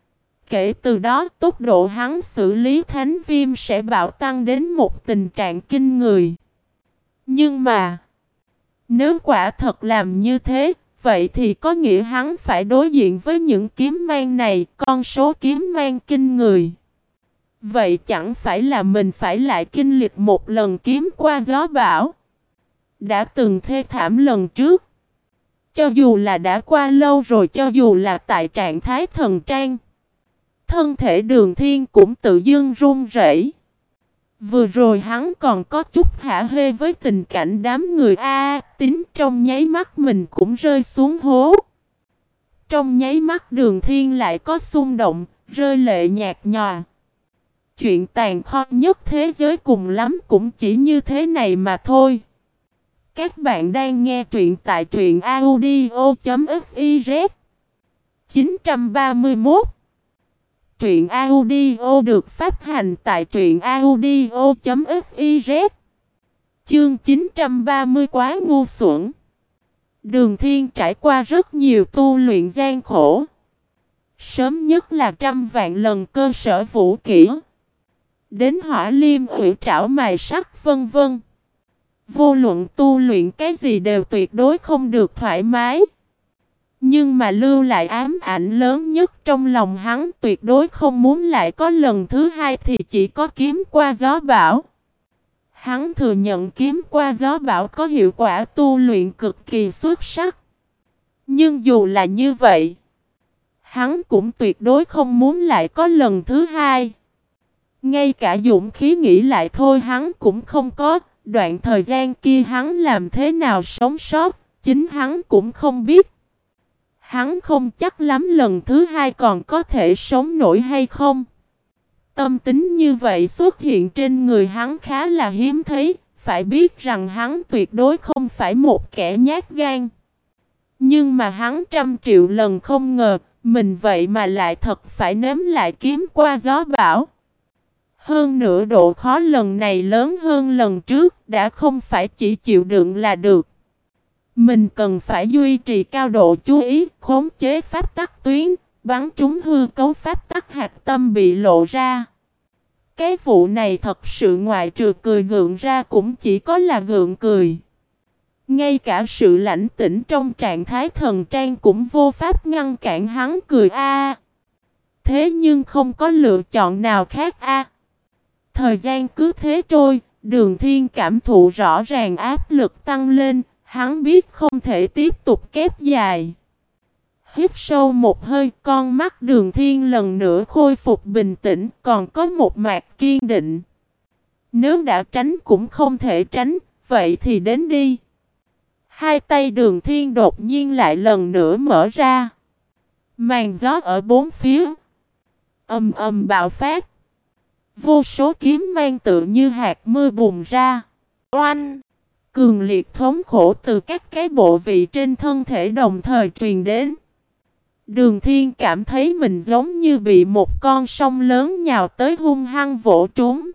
Kể từ đó, tốc độ hắn xử lý thánh viêm sẽ bạo tăng đến một tình trạng kinh người. Nhưng mà, nếu quả thật làm như thế, vậy thì có nghĩa hắn phải đối diện với những kiếm mang này, con số kiếm mang kinh người. Vậy chẳng phải là mình phải lại kinh lịch một lần kiếm qua gió bão. Đã từng thê thảm lần trước. Cho dù là đã qua lâu rồi, cho dù là tại trạng thái thần trang, thân thể Đường Thiên cũng tự dưng run rẩy. Vừa rồi hắn còn có chút hả hê với tình cảnh đám người A, tính trong nháy mắt mình cũng rơi xuống hố. Trong nháy mắt Đường Thiên lại có xung động, rơi lệ nhạt nhòa. Chuyện tàn khốc nhất thế giới cùng lắm cũng chỉ như thế này mà thôi. Các bạn đang nghe truyện tại truyện audio chấm fiz. chín trăm ba mươi mốt. Truyện audio được phát hành tại truyện audio chấm fiz. Chương chín trăm ba mươi quá ngu xuẩn. Đường Thiên trải qua rất nhiều tu luyện gian khổ. Sớm nhất là trăm vạn lần cơ sở vũ kỹ. Đến hỏa liêm ủy trảo mài sắc vân vân. Vô luận tu luyện cái gì đều tuyệt đối không được thoải mái. Nhưng mà lưu lại ám ảnh lớn nhất trong lòng hắn, tuyệt đối không muốn lại có lần thứ hai thì chỉ có kiếm qua gió bão. Hắn thừa nhận kiếm qua gió bão có hiệu quả tu luyện cực kỳ xuất sắc. Nhưng dù là như vậy, hắn cũng tuyệt đối không muốn lại có lần thứ hai. Ngay cả dũng khí nghĩ lại thôi hắn cũng không có. Đoạn thời gian kia hắn làm thế nào sống sót, chính hắn cũng không biết. Hắn không chắc lắm lần thứ hai còn có thể sống nổi hay không. Tâm tính như vậy xuất hiện trên người hắn khá là hiếm thấy. Phải biết rằng hắn tuyệt đối không phải một kẻ nhát gan. Nhưng mà hắn trăm triệu lần không ngờ, mình vậy mà lại thật phải nếm lại kiếm qua gió bão. Hơn nữa độ khó lần này lớn hơn lần trước, đã không phải chỉ chịu đựng là được. Mình cần phải duy trì cao độ chú ý, khống chế pháp tắc tuyến, bắn trúng hư cấu pháp tắc hạt tâm bị lộ ra. Cái vụ này thật sự ngoại trừ cười gượng ra cũng chỉ có là gượng cười. Ngay cả sự lãnh tĩnh trong trạng thái thần trang cũng vô pháp ngăn cản hắn cười a. Thế nhưng không có lựa chọn nào khác a. Thời gian cứ thế trôi, Đường Thiên cảm thụ rõ ràng áp lực tăng lên, hắn biết không thể tiếp tục kép dài. Hít sâu một hơi, con mắt Đường Thiên lần nữa khôi phục bình tĩnh, còn có một mạt kiên định. Nếu đã tránh cũng không thể tránh, vậy thì đến đi. Hai tay Đường Thiên đột nhiên lại lần nữa mở ra. Màn gió ở bốn phía ầm ầm bạo phát. Vô số kiếm mang tự như hạt mưa bùng ra. Oanh! Cường liệt thống khổ từ các cái bộ vị trên thân thể đồng thời truyền đến. Đường Thiên cảm thấy mình giống như bị một con sông lớn nhào tới hung hăng vỗ trúng.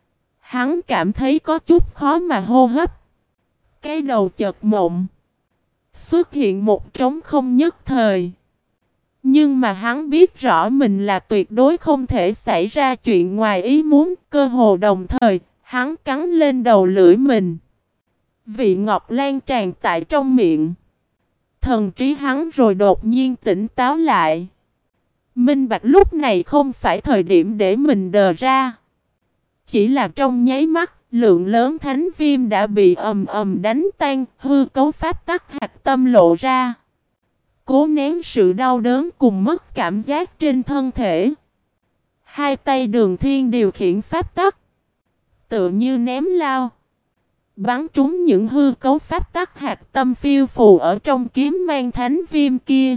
Hắn cảm thấy có chút khó mà hô hấp. Cái đầu chợt mộng. Xuất hiện một trống không nhất thời. Nhưng mà hắn biết rõ mình là tuyệt đối không thể xảy ra chuyện ngoài ý muốn. Cơ hồ đồng thời, hắn cắn lên đầu lưỡi mình. Vị ngọt lan tràn tại trong miệng. Thần trí hắn rồi đột nhiên tỉnh táo lại. Minh bạch lúc này không phải thời điểm để mình đờ ra. Chỉ là trong nháy mắt, lượng lớn thánh viêm đã bị ầm ầm đánh tan, hư cấu pháp tắc hạch tâm lộ ra. Cố nén sự đau đớn cùng mất cảm giác trên thân thể. Hai tay Đường Thiên điều khiển pháp tắc. Tựa như ném lao. Bắn trúng những hư cấu pháp tắc hạt tâm phiêu phù ở trong kiếm mang thánh viêm kia.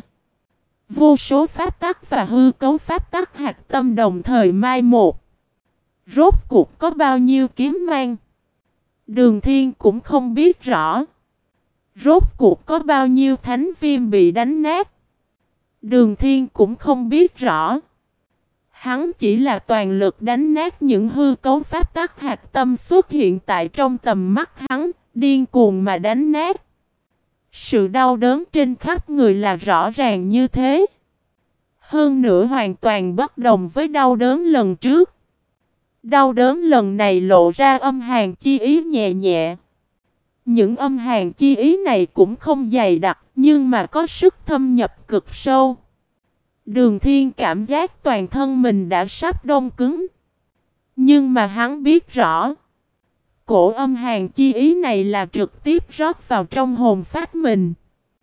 Vô số pháp tắc và hư cấu pháp tắc hạt tâm đồng thời mai một. Rốt cuộc có bao nhiêu kiếm mang? Đường Thiên cũng không biết rõ. Rốt cuộc có bao nhiêu thánh viêm bị đánh nát? Đường Thiên cũng không biết rõ. Hắn chỉ là toàn lực đánh nát những hư cấu pháp tắc hạt tâm xuất hiện tại trong tầm mắt hắn, điên cuồng mà đánh nát. Sự đau đớn trên khắp người là rõ ràng như thế. Hơn nữa hoàn toàn bất đồng với đau đớn lần trước. Đau đớn lần này lộ ra âm hàn chi ý nhẹ nhẹ. Những âm hàn chi ý này cũng không dày đặc, nhưng mà có sức thâm nhập cực sâu. Đường Thiên cảm giác toàn thân mình đã sắp đông cứng. Nhưng mà hắn biết rõ, cổ âm hàn chi ý này là trực tiếp rót vào trong hồn phách mình.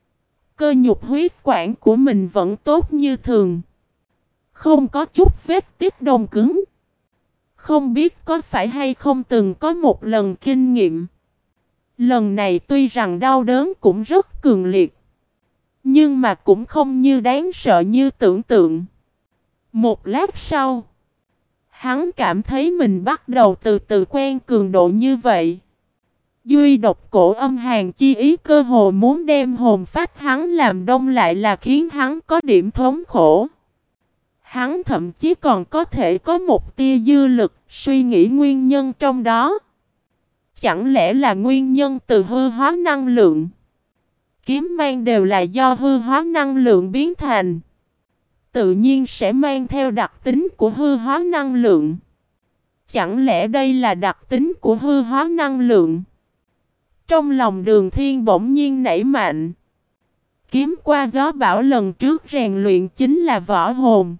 Cơ nhục huyết quản của mình vẫn tốt như thường. Không có chút vết tích đông cứng. Không biết có phải hay không từng có một lần kinh nghiệm. Lần này tuy rằng đau đớn cũng rất cường liệt. Nhưng mà cũng không như đáng sợ như tưởng tượng. Một lát sau, hắn cảm thấy mình bắt đầu từ từ quen cường độ như vậy. Duy độc cổ âm hàn chi ý cơ hồ muốn đem hồn phách hắn làm đông lại là khiến hắn có điểm thống khổ. Hắn thậm chí còn có thể có một tia dư lực suy nghĩ nguyên nhân trong đó. Chẳng lẽ là nguyên nhân từ hư hóa năng lượng? Kiếm mang đều là do hư hóa năng lượng biến thành. Tự nhiên sẽ mang theo đặc tính của hư hóa năng lượng. Chẳng lẽ đây là đặc tính của hư hóa năng lượng? Trong lòng Đường Thiên bỗng nhiên nảy mạnh. Kiếm qua gió bão lần trước rèn luyện chính là võ hồn.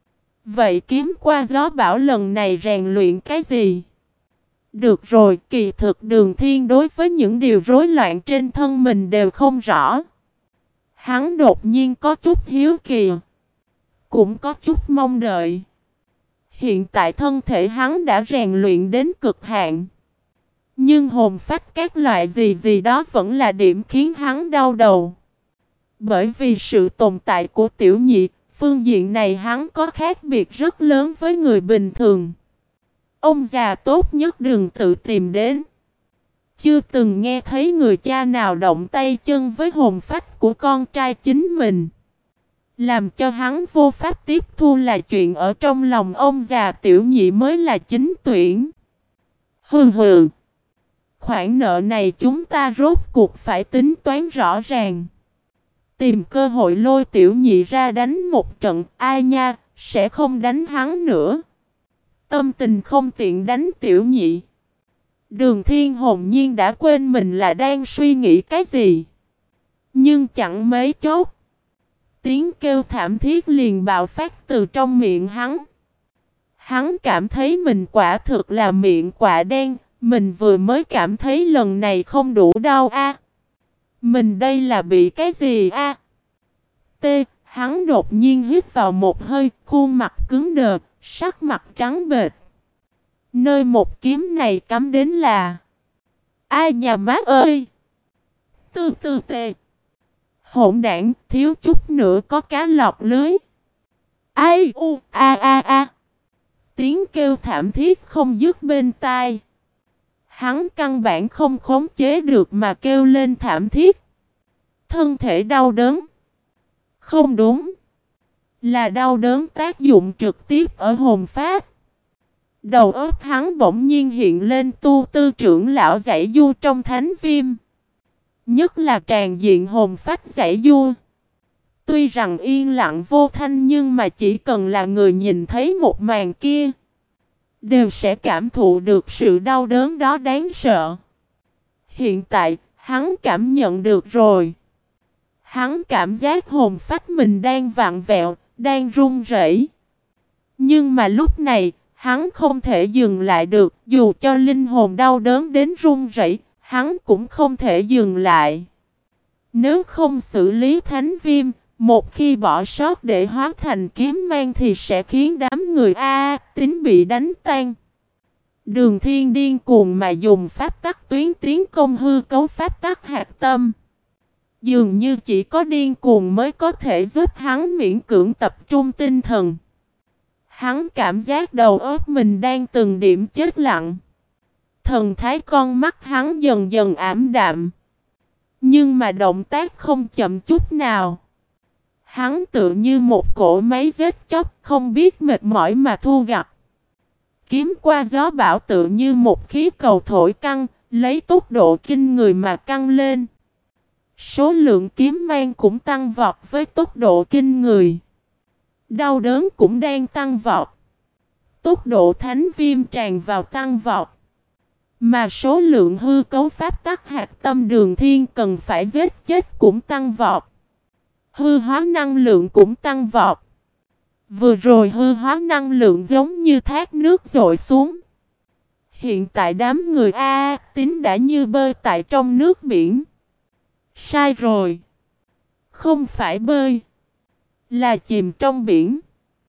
Vậy kiếm qua gió bão lần này rèn luyện cái gì? Được rồi, kỳ thực Đường Thiên đối với những điều rối loạn trên thân mình đều không rõ. Hắn đột nhiên có chút hiếu kỳ. Cũng có chút mong đợi. Hiện tại thân thể hắn đã rèn luyện đến cực hạn. Nhưng hồn phách các loại gì gì đó vẫn là điểm khiến hắn đau đầu. Bởi vì sự tồn tại của tiểu nhị, phương diện này hắn có khác biệt rất lớn với người bình thường. Ông già tốt nhất đừng tự tìm đến. Chưa từng nghe thấy người cha nào động tay chân với hồn phách của con trai chính mình. Làm cho hắn vô pháp tiếp thu là chuyện ở trong lòng ông già tiểu nhị mới là chính tuyển. Hừ hừ. Khoản nợ này chúng ta rốt cuộc phải tính toán rõ ràng. Tìm cơ hội lôi tiểu nhị ra đánh một trận, ai nha, sẽ không đánh hắn nữa. Tâm tình không tiện đánh tiểu nhị. Đường Thiên hồn nhiên đã quên mình là đang suy nghĩ cái gì. Nhưng chẳng mấy chốc, tiếng kêu thảm thiết liền bạo phát từ trong miệng hắn. Hắn cảm thấy mình quả thực là miệng quạ đen. Mình vừa mới cảm thấy lần này không đủ đau a. Mình đây là bị cái gì a? T. Hắn đột nhiên hít vào một hơi, khuôn mặt cứng đờ, sắc mặt trắng bệch. Nơi một kiếm này cắm đến là... Ai nhà má ơi! Tư tư tê. Hỗn đản, thiếu chút nữa có cá lọt lưới. Ai u a a a. Tiếng kêu thảm thiết không dứt bên tai. Hắn căn bản không khống chế được mà kêu lên thảm thiết. Thân thể đau đớn. Không đúng. Là đau đớn tác dụng trực tiếp ở hồn phách. Đầu óc hắn bỗng nhiên hiện lên tu tư trưởng lão giải du trong thánh viêm. Nhất là tràn diện hồn phách giải du. Tuy rằng yên lặng vô thanh nhưng mà chỉ cần là người nhìn thấy một màn kia, đều sẽ cảm thụ được sự đau đớn đó đáng sợ. Hiện tại, hắn cảm nhận được rồi. Hắn cảm giác hồn phách mình đang vặn vẹo, đang run rẩy. Nhưng mà lúc này, hắn không thể dừng lại được, dù cho linh hồn đau đớn đến run rẩy, hắn cũng không thể dừng lại. Nếu không xử lý thánh viêm, một khi bỏ sót để hóa thành kiếm mang thì sẽ khiến đám người A Tín bị đánh tan. Đường Thiên điên cuồng mà dùng pháp tắc tuyến tiến công hư cấu pháp tắc hạt tâm. Dường như chỉ có điên cuồng mới có thể giúp hắn miễn cưỡng tập trung tinh thần. Hắn cảm giác đầu óc mình đang từng điểm chết lặng. Thần thái con mắt hắn dần dần ảm đạm. Nhưng mà động tác không chậm chút nào. Hắn tự như một cỗ máy giết chóc không biết mệt mỏi mà thu gặt. Kiếm qua gió bão tự như một khí cầu thổi căng, lấy tốc độ kinh người mà căng lên. Số lượng kiếm mang cũng tăng vọt với tốc độ kinh người. Đau đớn cũng đang tăng vọt. Tốc độ thánh viêm tràn vào tăng vọt. Mà số lượng hư cấu pháp tắc hạt tâm Đường Thiên cần phải giết chết cũng tăng vọt. Hư hóa năng lượng cũng tăng vọt. Vừa rồi hư hóa năng lượng giống như thác nước dội xuống. Hiện tại đám người A Tín đã như bơi tại trong nước biển. Sai rồi. Không phải bơi, là chìm trong biển.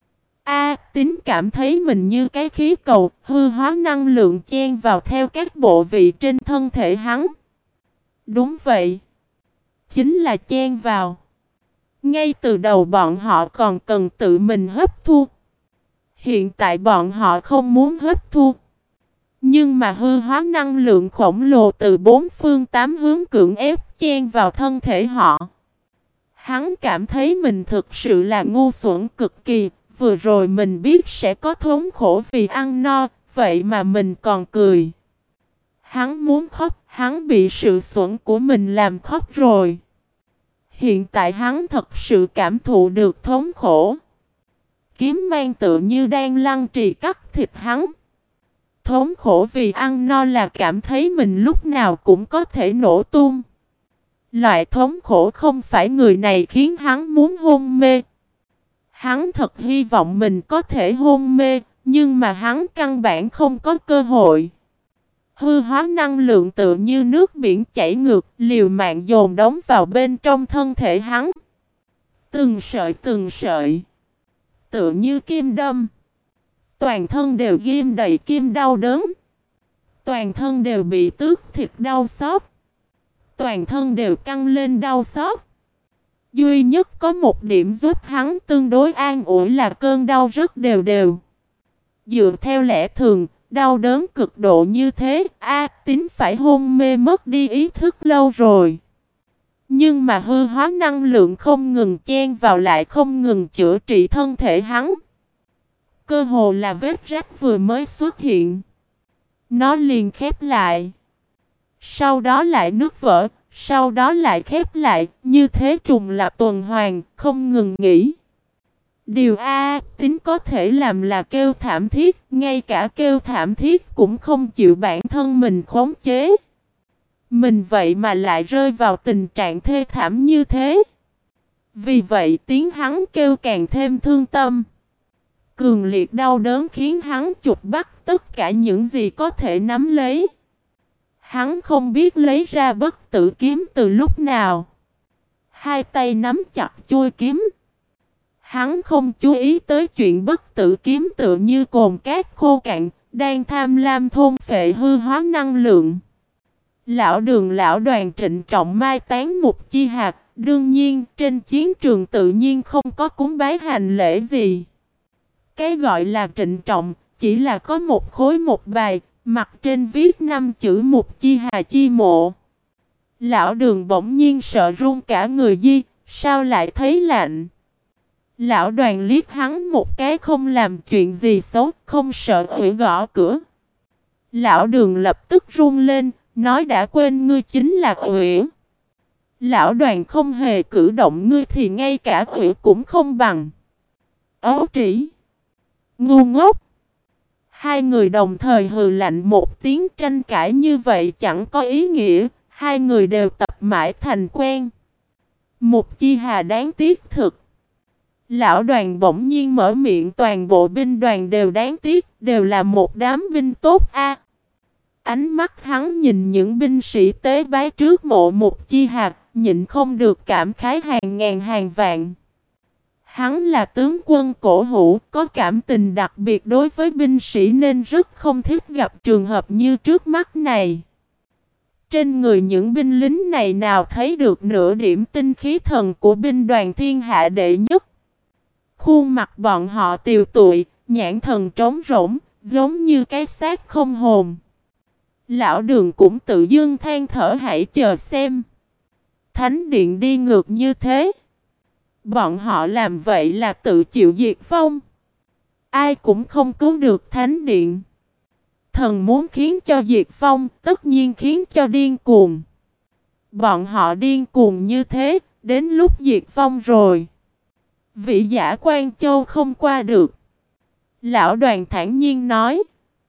A Tín cảm thấy mình như cái khí cầu, hư hóa năng lượng chen vào theo các bộ vị trên thân thể hắn. Đúng vậy. Chính là chen vào. Ngay từ đầu bọn họ còn cần tự mình hấp thu. Hiện tại bọn họ không muốn hấp thu. Nhưng mà hư hóa năng lượng khổng lồ từ bốn phương tám hướng cưỡng ép chen vào thân thể họ. Hắn cảm thấy mình thực sự là ngu xuẩn cực kỳ. Vừa rồi mình biết sẽ có thống khổ vì ăn no, vậy mà mình còn cười. Hắn muốn khóc, hắn bị sự xuẩn của mình làm khóc rồi. Hiện tại hắn thật sự cảm thụ được thống khổ. Kiếm mang tự như đang lăng trì cắt thịt hắn. Thống khổ vì ăn no là cảm thấy mình lúc nào cũng có thể nổ tung. Loại thống khổ không phải người này khiến hắn muốn hôn mê. Hắn thật hy vọng mình có thể hôn mê, nhưng mà hắn căn bản không có cơ hội. Hư hóa năng lượng tự như nước biển chảy ngược, liều mạng dồn đóng vào bên trong thân thể hắn. Từng sợi từng sợi, tự như kim đâm. Toàn thân đều ghim đầy kim đau đớn. Toàn thân đều bị tước thịt đau xót. Toàn thân đều căng lên đau xót. Duy nhất có một điểm giúp hắn tương đối an ủi là cơn đau rất đều đều. Dựa theo lẽ thường, đau đớn cực độ như thế, A Tín phải hôn mê mất đi ý thức lâu rồi. Nhưng mà hư hóa năng lượng không ngừng chen vào lại không ngừng chữa trị thân thể hắn. Cơ hồ là vết rách vừa mới xuất hiện. Nó liền khép lại. Sau đó lại nứt vỡ. Sau đó lại khép lại, như thế trùng lặp tuần hoàn, không ngừng nghỉ. Điều A Tín có thể làm là kêu thảm thiết, ngay cả kêu thảm thiết cũng không chịu bản thân mình khống chế. Mình vậy mà lại rơi vào tình trạng thê thảm như thế. Vì vậy tiếng hắn kêu càng thêm thương tâm. Cường liệt đau đớn khiến hắn chụp bắt tất cả những gì có thể nắm lấy. Hắn không biết lấy ra bất tử kiếm từ lúc nào. Hai tay nắm chặt chuôi kiếm. Hắn không chú ý tới chuyện bất tử kiếm tựa như cồn cát khô cạn, đang tham lam thôn phệ hư hóa năng lượng. Lão Đường lão Đoàn trịnh trọng mai táng một chi hạt. Đương nhiên trên chiến trường tự nhiên không có cúng bái hành lễ gì. Cái gọi là trịnh trọng chỉ là có một khối một bài, mặt trên viết năm chữ một chi hà chi mộ. Lão Đường bỗng nhiên sợ run cả người. Di, sao lại thấy lạnh? Lão Đoàn liếc hắn một cái, không làm chuyện gì xấu, không sợ ủy gõ cửa. Lão Đường lập tức run lên, nói đã quên ngươi chính là ủy. Lão Đoàn không hề cử động, ngươi thì ngay cả ủy cũng không bằng. Ấu trĩ, ngu ngốc. Hai người đồng thời hừ lạnh một tiếng. Tranh cãi như vậy chẳng có ý nghĩa. Hai người đều tập mãi thành quen. Một chi hà đáng tiếc thực. Lão Đoàn bỗng nhiên mở miệng, toàn bộ binh đoàn đều đáng tiếc, đều là một đám binh tốt a. Ánh mắt hắn nhìn những binh sĩ tế bái trước mộ một chi hạt, nhịn không được cảm khái hàng ngàn hàng vạn. Hắn là tướng quân cổ hủ, có cảm tình đặc biệt đối với binh sĩ nên rất không thích gặp trường hợp như trước mắt này. Trên người những binh lính này nào thấy được nửa điểm tinh khí thần của binh đoàn thiên hạ đệ nhất. Khuôn mặt bọn họ tiều tụy, nhãn thần trống rỗng, giống như cái xác không hồn. Lão Đường cũng tự dưng than thở, hãy chờ xem. Thánh điện đi ngược như thế. Bọn họ làm vậy là tự chịu diệt vong. Ai cũng không cứu được thánh điện. Thần muốn khiến cho diệt vong, tất nhiên khiến cho điên cuồng. Bọn họ điên cuồng như thế, đến lúc diệt vong rồi. Vị giả Quan Châu không qua được. Lão Đoàn thản nhiên nói.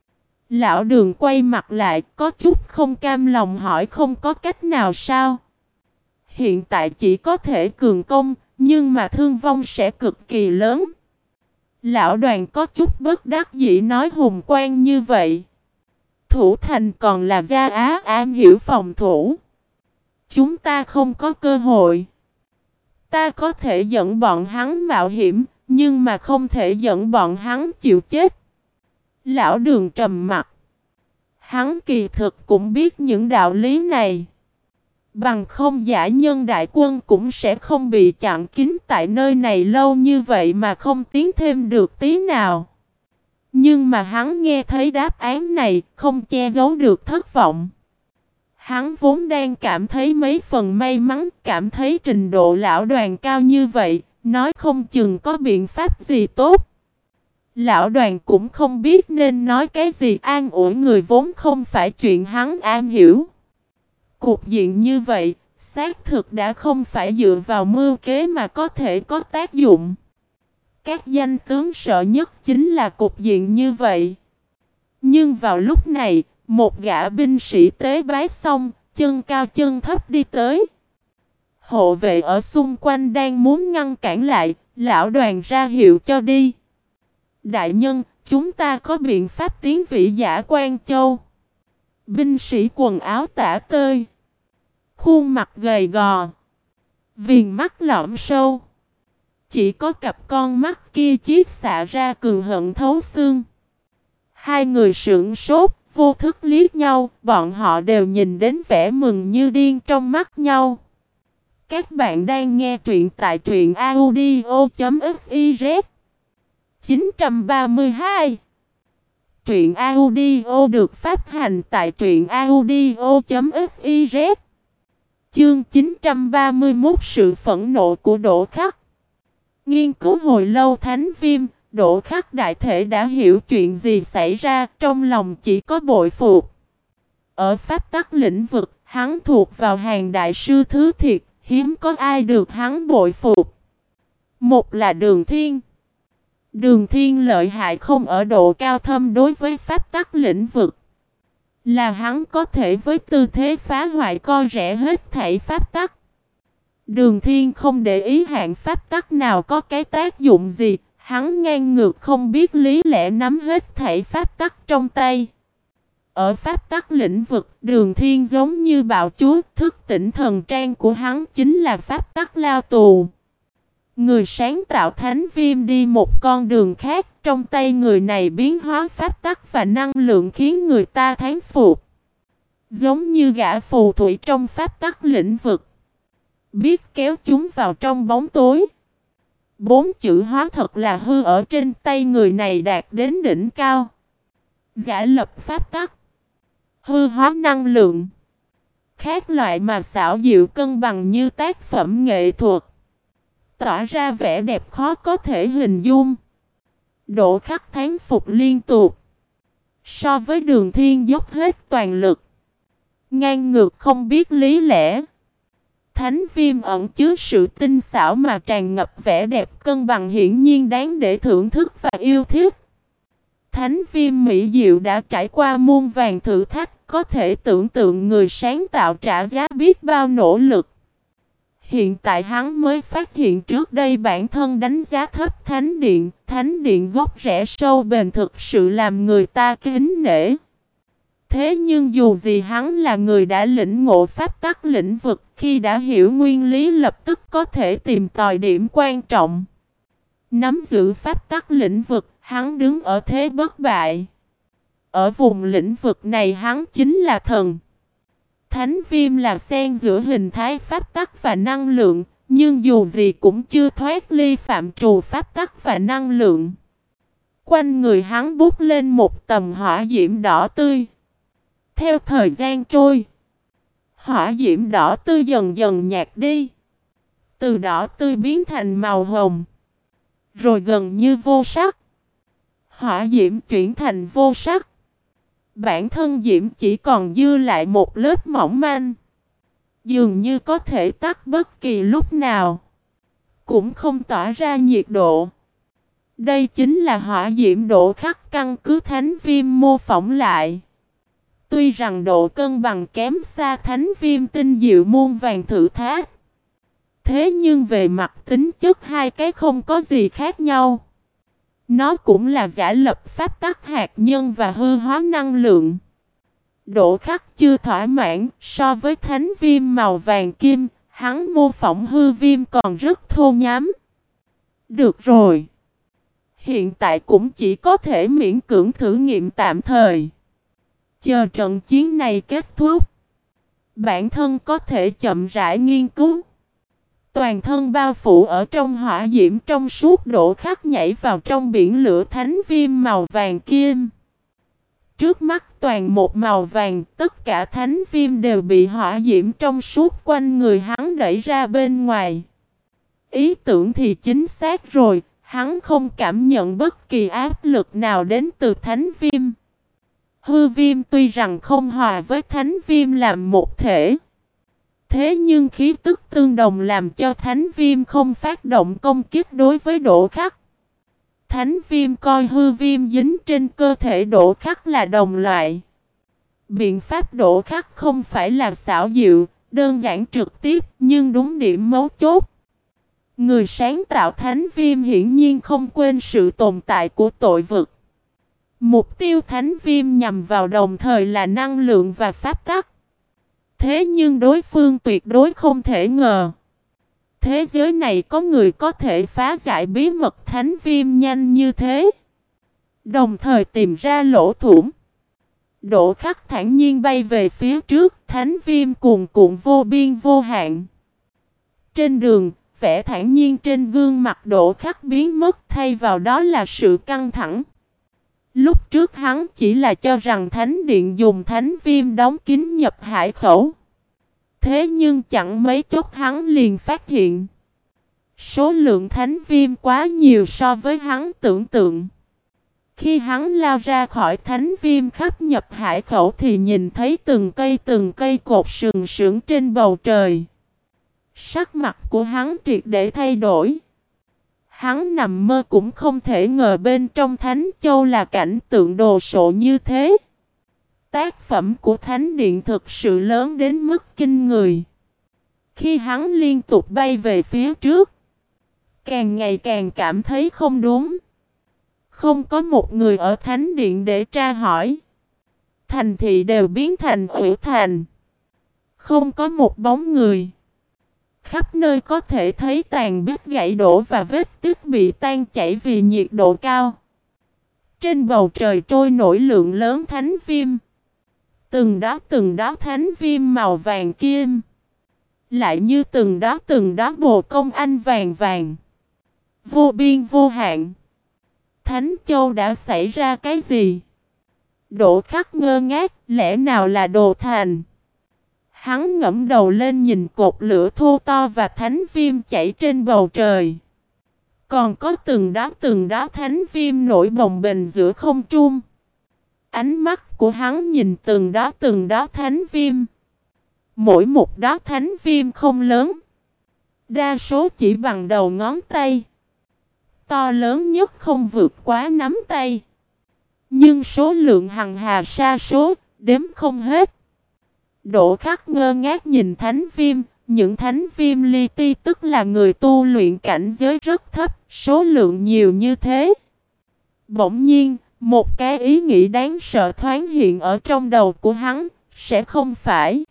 Lão Đường quay mặt lại, có chút không cam lòng hỏi, không có cách nào sao? Hiện tại chỉ có thể cường công, nhưng mà thương vong sẽ cực kỳ lớn. Lão Đoàn có chút bất đắc dĩ nói, hùng quan như vậy. Thủ thành còn là Gia Á am hiểu phòng thủ. Chúng ta không có cơ hội. Ta có thể dẫn bọn hắn mạo hiểm, nhưng mà không thể dẫn bọn hắn chịu chết. Lão Đường trầm mặt. Hắn kỳ thực cũng biết những đạo lý này. Bằng không giả nhân đại quân cũng sẽ không bị chặn kín tại nơi này lâu như vậy mà không tiến thêm được tí nào. Nhưng mà hắn nghe thấy đáp án này, không che giấu được thất vọng. Hắn vốn đang cảm thấy mấy phần may mắn, cảm thấy trình độ Lão Đoàn cao như vậy, nói không chừng có biện pháp gì tốt. Lão Đoàn cũng không biết nên nói cái gì, an ủi người vốn không phải chuyện hắn am hiểu. Cục diện như vậy, xác thực đã không phải dựa vào mưu kế mà có thể có tác dụng. Các danh tướng sợ nhất chính là cục diện như vậy. Nhưng vào lúc này, một gã binh sĩ tế bái xong, chân cao chân thấp đi tới. Hộ vệ ở xung quanh đang muốn ngăn cản lại, Lão Đoàn ra hiệu cho đi. Đại nhân, chúng ta có biện pháp tiến vị giả Quan Châu. Binh sĩ quần áo tả tơi, khuôn mặt gầy gò, viền mắt lõm sâu. Chỉ có cặp con mắt kia chiết xạ ra cường hận thấu xương. Hai người sững sốt, vô thức liếc nhau, bọn họ đều nhìn đến vẻ mừng như điên trong mắt nhau. Các bạn đang nghe truyện tại truyện audio chấm fiz. chín trăm ba mươi hai. Truyện audio được phát hành tại truyện audio chấm fiz. Chương chín trăm ba mươi mốt. Sự phẫn nộ của Đỗ Khắc. Nghiên cứu hồi lâu thánh viêm, Đỗ Khắc đại thể đã hiểu chuyện gì xảy ra, trong lòng chỉ có bội phục. Ở pháp tắc lĩnh vực, hắn thuộc vào hàng đại sư thứ thiệt, hiếm có ai được hắn bội phục. Một là Đường Thiên. Đường Thiên lợi hại không ở độ cao thâm đối với pháp tắc lĩnh vực. Là hắn có thể với tư thế phá hoại coi rẻ hết thảy pháp tắc. Đường Thiên không để ý hạng pháp tắc nào có cái tác dụng gì, hắn ngang ngược không biết lý lẽ nắm hết thảy pháp tắc trong tay. Ở pháp tắc lĩnh vực, Đường Thiên giống như bạo chúa, thức tỉnh thần trang của hắn chính là pháp tắc lao tù. Người sáng tạo thánh viêm đi một con đường khác, trong tay người này biến hóa pháp tắc và năng lượng khiến người ta thán phục. Giống như gã phù thủy trong pháp tắc lĩnh vực, biết kéo chúng vào trong bóng tối. Bốn chữ hóa thật là hư ở trên tay người này đạt đến đỉnh cao. Giả lập pháp tắc, hư hóa năng lượng, khác loại mà xảo diệu cân bằng như tác phẩm nghệ thuật, tỏa ra vẻ đẹp khó có thể hình dung. Đỗ Khắc thán phục liên tục. So với Đường Thiên dốc hết toàn lực, ngang ngược không biết lý lẽ, Thánh Viêm ẩn chứa sự tinh xảo mà tràn ngập vẻ đẹp cân bằng hiển nhiên đáng để thưởng thức và yêu thích. Thánh Viêm mỹ diệu đã trải qua muôn vàn thử thách, có thể tưởng tượng người sáng tạo trả giá biết bao nỗ lực. Hiện tại hắn mới phát hiện trước đây bản thân đánh giá thấp Thánh Điện, Thánh Điện gốc rễ sâu bền thực sự làm người ta kính nể. Thế nhưng dù gì hắn là người đã lĩnh ngộ pháp tắc lĩnh vực, khi đã hiểu nguyên lý lập tức có thể tìm tòi điểm quan trọng. Nắm giữ pháp tắc lĩnh vực, hắn đứng ở thế bất bại. Ở vùng lĩnh vực này hắn chính là thần. Thánh Viêm là xen giữa hình thái pháp tắc và năng lượng, nhưng dù gì cũng chưa thoát ly phạm trù pháp tắc và năng lượng. Quanh người hắn bút lên một tầm hỏa diễm đỏ tươi. Theo thời gian trôi, hỏa diễm đỏ tươi dần dần nhạt đi. Từ đỏ tươi biến thành màu hồng, rồi gần như vô sắc. Hỏa diễm chuyển thành vô sắc. Bản thân diễm chỉ còn dư lại một lớp mỏng manh, dường như có thể tắt bất kỳ lúc nào, cũng không tỏa ra nhiệt độ. Đây chính là hỏa diễm Đỗ Khắc căn cứ Thánh Viêm mô phỏng lại. Tuy rằng độ cân bằng kém xa Thánh Viêm tinh diệu muôn vàn thử thách, thế nhưng về mặt tính chất hai cái không có gì khác nhau. Nó cũng là giả lập pháp tắc hạt nhân và hư hóa năng lượng. Đỗ Khắc chưa thỏa mãn, so với Thánh Viêm màu vàng kim, hắn mô phỏng hư viêm còn rất thô nhám. Được rồi, hiện tại cũng chỉ có thể miễn cưỡng thử nghiệm tạm thời. Chờ trận chiến này kết thúc, bản thân có thể chậm rãi nghiên cứu. Toàn thân bao phủ ở trong hỏa diễm trong suốt, Đỗ Khắc nhảy vào trong biển lửa Thánh Viêm màu vàng kim. Trước mắt toàn một màu vàng, tất cả Thánh Viêm đều bị hỏa diễm trong suốt quanh người hắn đẩy ra bên ngoài. Ý tưởng thì chính xác rồi, hắn không cảm nhận bất kỳ áp lực nào đến từ Thánh Viêm. Hư viêm tuy rằng không hòa với Thánh Viêm làm một thể, thế nhưng khí tức tương đồng làm cho Thánh Viêm không phát động công kích đối với Đỗ Khắc. Thánh Viêm coi hư viêm dính trên cơ thể Đỗ Khắc là đồng loại. Biện pháp Đỗ Khắc không phải là xảo diệu, đơn giản trực tiếp, nhưng đúng điểm mấu chốt. Người sáng tạo Thánh Viêm hiển nhiên không quên sự tồn tại của tội vực. Mục tiêu Thánh Viêm nhằm vào đồng thời là năng lượng và pháp tắc. Thế nhưng đối phương tuyệt đối không thể ngờ thế giới này có người có thể phá giải bí mật Thánh Viêm nhanh như thế, đồng thời tìm ra lỗ thủng. Đỗ Khắc thản nhiên bay về phía trước, Thánh Viêm cuồn cuộn vô biên vô hạn. Trên đường, vẻ thản nhiên trên gương mặt Đỗ Khắc biến mất, thay vào đó là sự căng thẳng. Lúc trước hắn chỉ là cho rằng Thánh Điện dùng Thánh Viêm đóng kín nhập hải khẩu. Thế nhưng chẳng mấy chốc hắn liền phát hiện số lượng Thánh Viêm quá nhiều so với hắn tưởng tượng. Khi hắn lao ra khỏi Thánh Viêm khắp nhập hải khẩu thì nhìn thấy từng cây từng cây cột sừng sững trên bầu trời. Sắc mặt của hắn triệt để thay đổi. Hắn nằm mơ cũng không thể ngờ bên trong Thánh Châu là cảnh tượng đồ sộ như thế. Tác phẩm của Thánh Điện thực sự lớn đến mức kinh người. Khi hắn liên tục bay về phía trước, càng ngày càng cảm thấy không đúng. Không có một người ở Thánh Điện để tra hỏi. Thành thị đều biến thành hủy thành. Không có một bóng người. Khắp nơi có thể thấy tàn bích gãy đổ và vết tích bị tan chảy vì nhiệt độ cao. Trên bầu trời trôi nổi lượng lớn Thánh Viêm. Từng đó từng đó thánh viêm màu vàng kim. Lại như từng đó từng đó bồ công anh vàng vàng. Vô biên vô hạn. Thánh Châu đã xảy ra cái gì? Đỗ Khắc ngơ ngác, lẽ nào là đồ thành? Hắn ngẫm đầu lên nhìn cột lửa thô to và thánh viêm chảy trên bầu trời. Còn có từng đó từng đó thánh viêm nổi bồng bềnh giữa không trung. Ánh mắt của hắn nhìn từng đó từng đó thánh viêm. Mỗi một đó thánh viêm không lớn. Đa số chỉ bằng đầu ngón tay. To lớn nhất không vượt quá nắm tay. Nhưng số lượng hằng hà sa số, đếm không hết. Đỗ Khắc ngơ ngác nhìn thánh viêm. Những thánh viêm li ti tức là người tu luyện cảnh giới rất thấp, số lượng nhiều như thế. Bỗng nhiên, một cái ý nghĩ đáng sợ thoáng hiện ở trong đầu của hắn, sẽ không phải.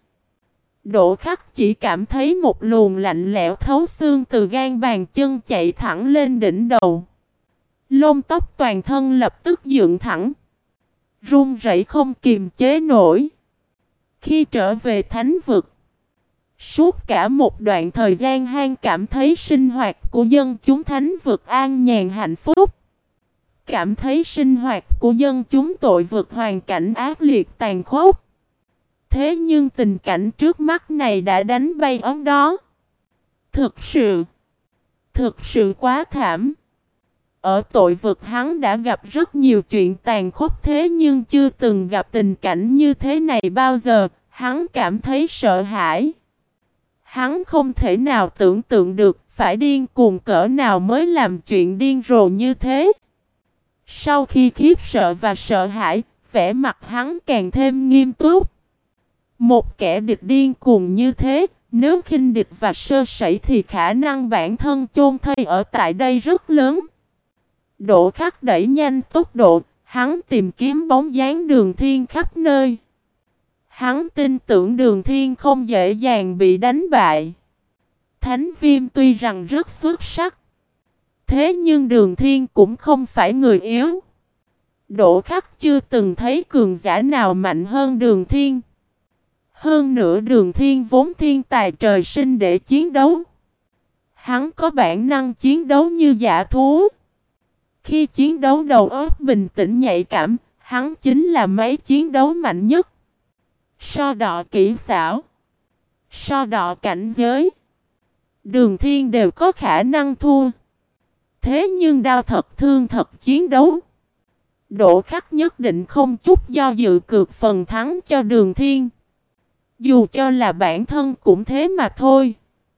Đỗ Khắc chỉ cảm thấy một luồng lạnh lẽo thấu xương từ gan bàn chân chạy thẳng lên đỉnh đầu. Lông tóc toàn thân lập tức dựng thẳng. Run rẩy không kiềm chế nổi. Khi trở về thánh vực, suốt cả một đoạn thời gian Han cảm thấy sinh hoạt của dân chúng thánh vực an nhàn hạnh phúc. Cảm thấy sinh hoạt của dân chúng tội vực hoàn cảnh ác liệt tàn khốc. Thế nhưng tình cảnh trước mắt này đã đánh bay ống đó. Thực sự, thực sự quá thảm. Ở tội vực hắn đã gặp rất nhiều chuyện tàn khốc thế nhưng chưa từng gặp tình cảnh như thế này bao giờ. Hắn cảm thấy sợ hãi. Hắn không thể nào tưởng tượng được phải điên cuồng cỡ nào mới làm chuyện điên rồ như thế. Sau khi khiếp sợ và sợ hãi, vẻ mặt hắn càng thêm nghiêm túc. Một kẻ địch điên cuồng như thế, nếu khinh địch và sơ sẩy thì khả năng bản thân chôn thây ở tại đây rất lớn. Đỗ Khắc đẩy nhanh tốc độ, hắn tìm kiếm bóng dáng Đường Thiên khắp nơi. Hắn tin tưởng Đường Thiên không dễ dàng bị đánh bại. Thánh Viêm tuy rằng rất xuất sắc, thế nhưng Đường Thiên cũng không phải người yếu. Đỗ Khắc chưa từng thấy cường giả nào mạnh hơn Đường Thiên. Hơn nữa Đường Thiên vốn thiên tài trời sinh để chiến đấu. Hắn có bản năng chiến đấu như dã thú. Khi chiến đấu đầu óc bình tĩnh nhạy cảm, hắn chính là máy chiến đấu mạnh nhất. So đọ kỹ xảo, so đọ cảnh giới, Đường Thiên đều có khả năng thua. Thế nhưng đao thật thương thật chiến đấu, Đỗ Khắc nhất định không chút do dự cược phần thắng cho Đường Thiên. Dù cho là bản thân cũng thế mà thôi.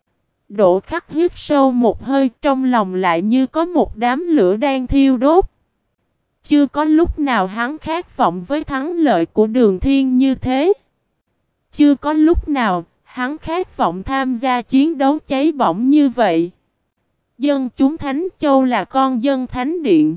Đỗ Khắc hít sâu một hơi, trong lòng lại như có một đám lửa đang thiêu đốt. Chưa có lúc nào hắn khát vọng với thắng lợi của Đường Thiên như thế. Chưa có lúc nào hắn khát vọng tham gia chiến đấu cháy bỏng như vậy. Dân chúng Thánh Châu là con dân Thánh Điện.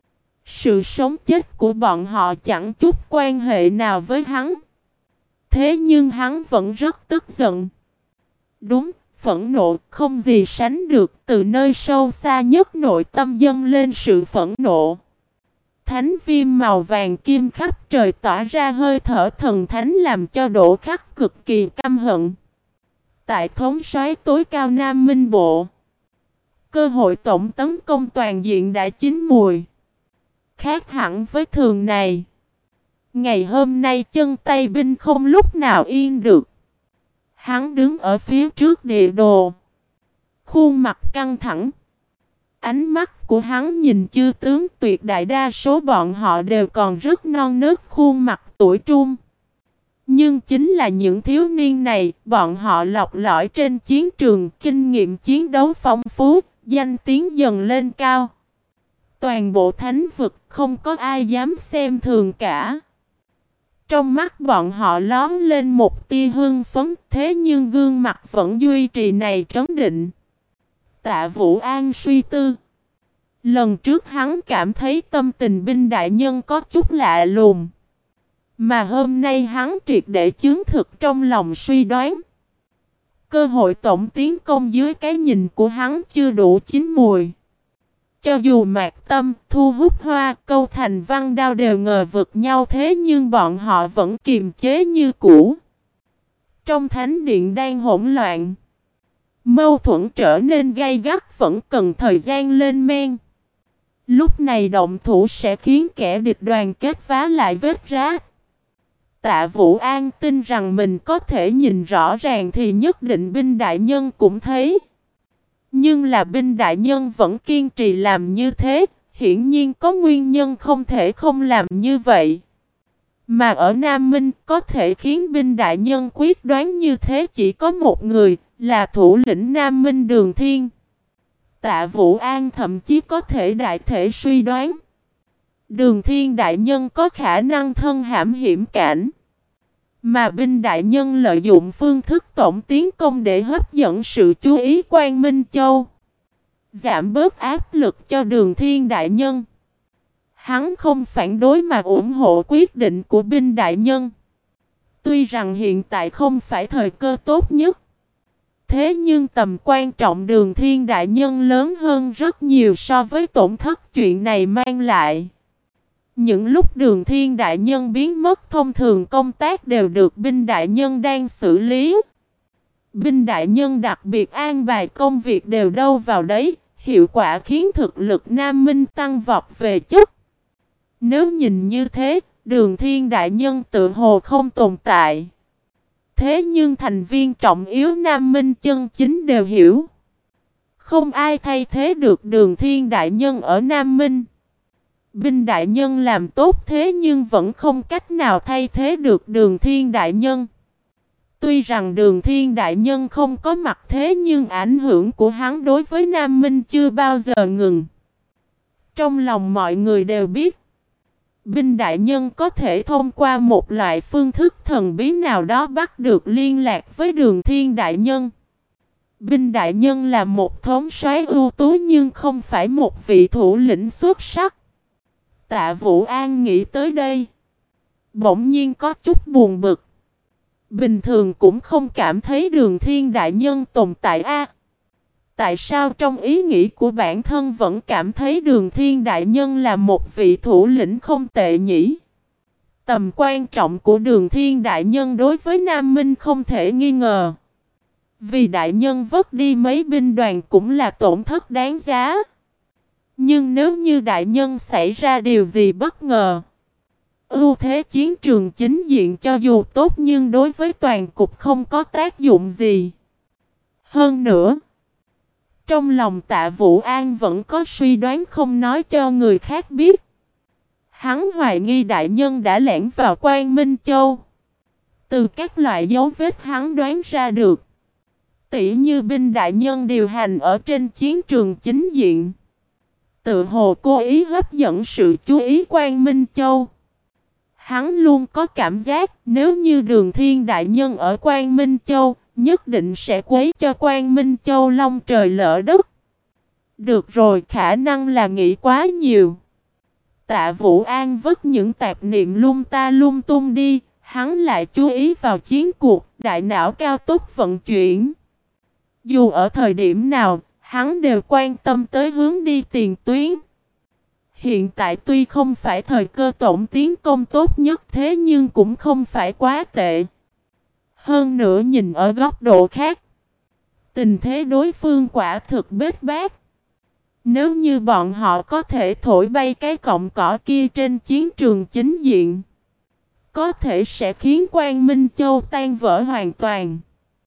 Sự sống chết của bọn họ chẳng chút quan hệ nào với hắn. Thế nhưng hắn vẫn rất tức giận. Đúng, phẫn nộ không gì sánh được, từ nơi sâu xa nhất nội tâm dâng lên sự phẫn nộ. Thánh viêm màu vàng kim khắp trời tỏa ra hơi thở thần thánh làm cho Đỗ Khắc cực kỳ căm hận. Tại thống soái tối cao Nam Minh Bộ, cơ hội tổng tấn công toàn diện đã chín mùi. Khác hẳn với thường này, ngày hôm nay chân tay binh không lúc nào yên được. Hắn đứng ở phía trước địa đồ, khuôn mặt căng thẳng. Ánh mắt của hắn nhìn chư tướng, tuyệt đại đa số bọn họ đều còn rất non nớt, khuôn mặt tuổi trung. Nhưng chính là những thiếu niên này, bọn họ lọc lõi trên chiến trường, kinh nghiệm chiến đấu phong phú, danh tiếng dần lên cao. Toàn bộ thánh vực không có ai dám xem thường cả. Trong mắt bọn họ lóm lên một tia hưng phấn, thế nhưng gương mặt vẫn duy trì này trấn định. Tạ Vũ An suy tư. Lần trước hắn cảm thấy tâm tình binh đại nhân có chút lạ lùng. Mà hôm nay hắn triệt để chứng thực trong lòng suy đoán. Cơ hội tổng tiến công dưới cái nhìn của hắn chưa đủ chín mùi. Cho dù Mạc Tâm, Thu Hút Hoa, Câu Thành Văn Đao đều ngờ vực nhau thế nhưng bọn họ vẫn kiềm chế như cũ. Trong thánh điện đang hỗn loạn, mâu thuẫn trở nên gay gắt vẫn cần thời gian lên men. Lúc này động thủ sẽ khiến kẻ địch đoàn kết vá lại vết rách. Tạ Vũ An tin rằng mình có thể nhìn rõ ràng thì nhất định binh đại nhân cũng thấy. Nhưng là binh đại nhân vẫn kiên trì làm như thế, hiển nhiên có nguyên nhân không thể không làm như vậy. Mà ở Nam Minh có thể khiến binh đại nhân quyết đoán như thế chỉ có một người, là thủ lĩnh Nam Minh Đường Thiên. Tạ Vũ An thậm chí có thể đại thể suy đoán Đường Thiên đại nhân có khả năng thân hãm hiểm cảnh. Mà binh đại nhân lợi dụng phương thức tổng tiến công để hấp dẫn sự chú ý Quan Minh Châu, giảm bớt áp lực cho Đường Thiên đại nhân. Hắn không phản đối mà ủng hộ quyết định của binh đại nhân. Tuy rằng hiện tại không phải thời cơ tốt nhất, thế nhưng tầm quan trọng Đường Thiên đại nhân lớn hơn rất nhiều so với tổn thất chuyện này mang lại. Những lúc Đường Thiên đại nhân biến mất thông thường công tác đều được binh đại nhân đang xử lý. Binh đại nhân đặc biệt an bài công việc đều đâu vào đấy, hiệu quả khiến thực lực Nam Minh tăng vọt về chất. Nếu nhìn như thế, Đường Thiên đại nhân tự hồ không tồn tại. Thế nhưng thành viên trọng yếu Nam Minh chân chính đều hiểu. Không ai thay thế được Đường Thiên đại nhân ở Nam Minh. Binh đại nhân làm tốt thế nhưng vẫn không cách nào thay thế được Đường Thiên đại nhân. Tuy rằng Đường Thiên đại nhân không có mặt thế nhưng ảnh hưởng của hắn đối với Nam Minh chưa bao giờ ngừng. Trong lòng mọi người đều biết, binh đại nhân có thể thông qua một loại phương thức thần bí nào đó bắt được liên lạc với Đường Thiên đại nhân. Binh đại nhân là một thống soái ưu tú nhưng không phải một vị thủ lĩnh xuất sắc. Tạ Vũ An nghĩ tới đây, bỗng nhiên có chút buồn bực. Bình thường cũng không cảm thấy Đường Thiên đại nhân tồn tại a. Tại sao trong ý nghĩ của bản thân vẫn cảm thấy Đường Thiên đại nhân là một vị thủ lĩnh không tệ nhỉ? Tầm quan trọng của Đường Thiên đại nhân đối với Nam Minh không thể nghi ngờ. Vì đại nhân vất đi mấy binh đoàn cũng là tổn thất đáng giá. Nhưng nếu như đại nhân xảy ra điều gì bất ngờ, ưu thế chiến trường chính diện cho dù tốt nhưng đối với toàn cục không có tác dụng gì. Hơn nữa, trong lòng Tạ Vũ An vẫn có suy đoán không nói cho người khác biết. Hắn hoài nghi đại nhân đã lẻn vào Quan Minh Châu. Từ các loại dấu vết hắn đoán ra được, tỉ như binh đại nhân điều hành ở trên chiến trường chính diện, tự hồ cố ý hấp dẫn sự chú ý Quan Minh Châu. Hắn luôn có cảm giác nếu như Đường Thiên đại nhân ở Quan Minh Châu, nhất định sẽ quấy cho Quan Minh Châu long trời lỡ đất. Được rồi, khả năng là nghĩ quá nhiều. Tạ Vũ An vứt những tạp niệm lung ta lung tung đi, hắn lại chú ý vào chiến cuộc, đại não cao tốc vận chuyển. Dù ở thời điểm nào, hắn đều quan tâm tới hướng đi tiền tuyến. Hiện tại tuy không phải thời cơ tổng tiến công tốt nhất thế nhưng cũng không phải quá tệ. Hơn nữa nhìn ở góc độ khác, tình thế đối phương quả thực bết bát. Nếu như bọn họ có thể thổi bay cái cọng cỏ kia trên chiến trường chính diện, có thể sẽ khiến Quan Minh Châu tan vỡ hoàn toàn.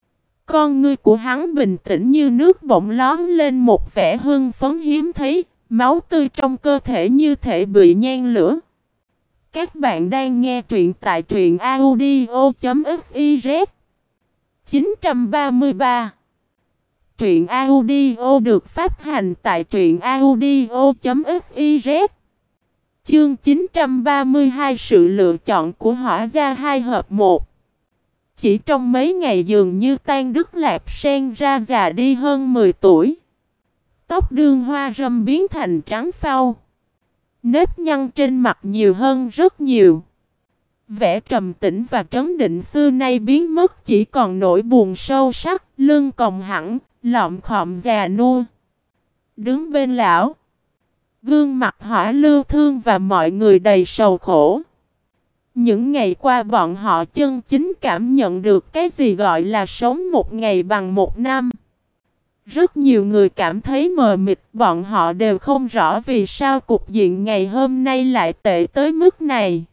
Con ngươi của hắn bình tĩnh như nước bỗng lón lên một vẻ hưng phấn hiếm thấy, máu tươi trong cơ thể như thể bị nhen lửa. Các bạn đang nghe truyện tại truyện audio chấm fiz. chín trăm ba mươi ba. Truyện audio được phát hành tại truyện audio chấm fiz. Chương chín trăm ba mươi hai, sự lựa chọn của Hỏa Gia hai hợp một. Chỉ trong mấy ngày dường như Tan Đức Lạp Sen ra già đi hơn mười tuổi. Tóc đương hoa râm biến thành trắng phau. Nếp nhăn trên mặt nhiều hơn rất nhiều. Vẻ trầm tĩnh và trấn định xưa nay biến mất, chỉ còn nỗi buồn sâu sắc, lưng còng hẳn, lọm khọm già nua. Đứng bên lão, Gương mặt Hỏa Lưu Thương và mọi người đầy sầu khổ. Những ngày qua bọn họ chân chính cảm nhận được cái gì gọi là sống một ngày bằng một năm. Rất nhiều người cảm thấy mờ mịt, bọn họ đều không rõ vì sao cục diện ngày hôm nay lại tệ tới mức này.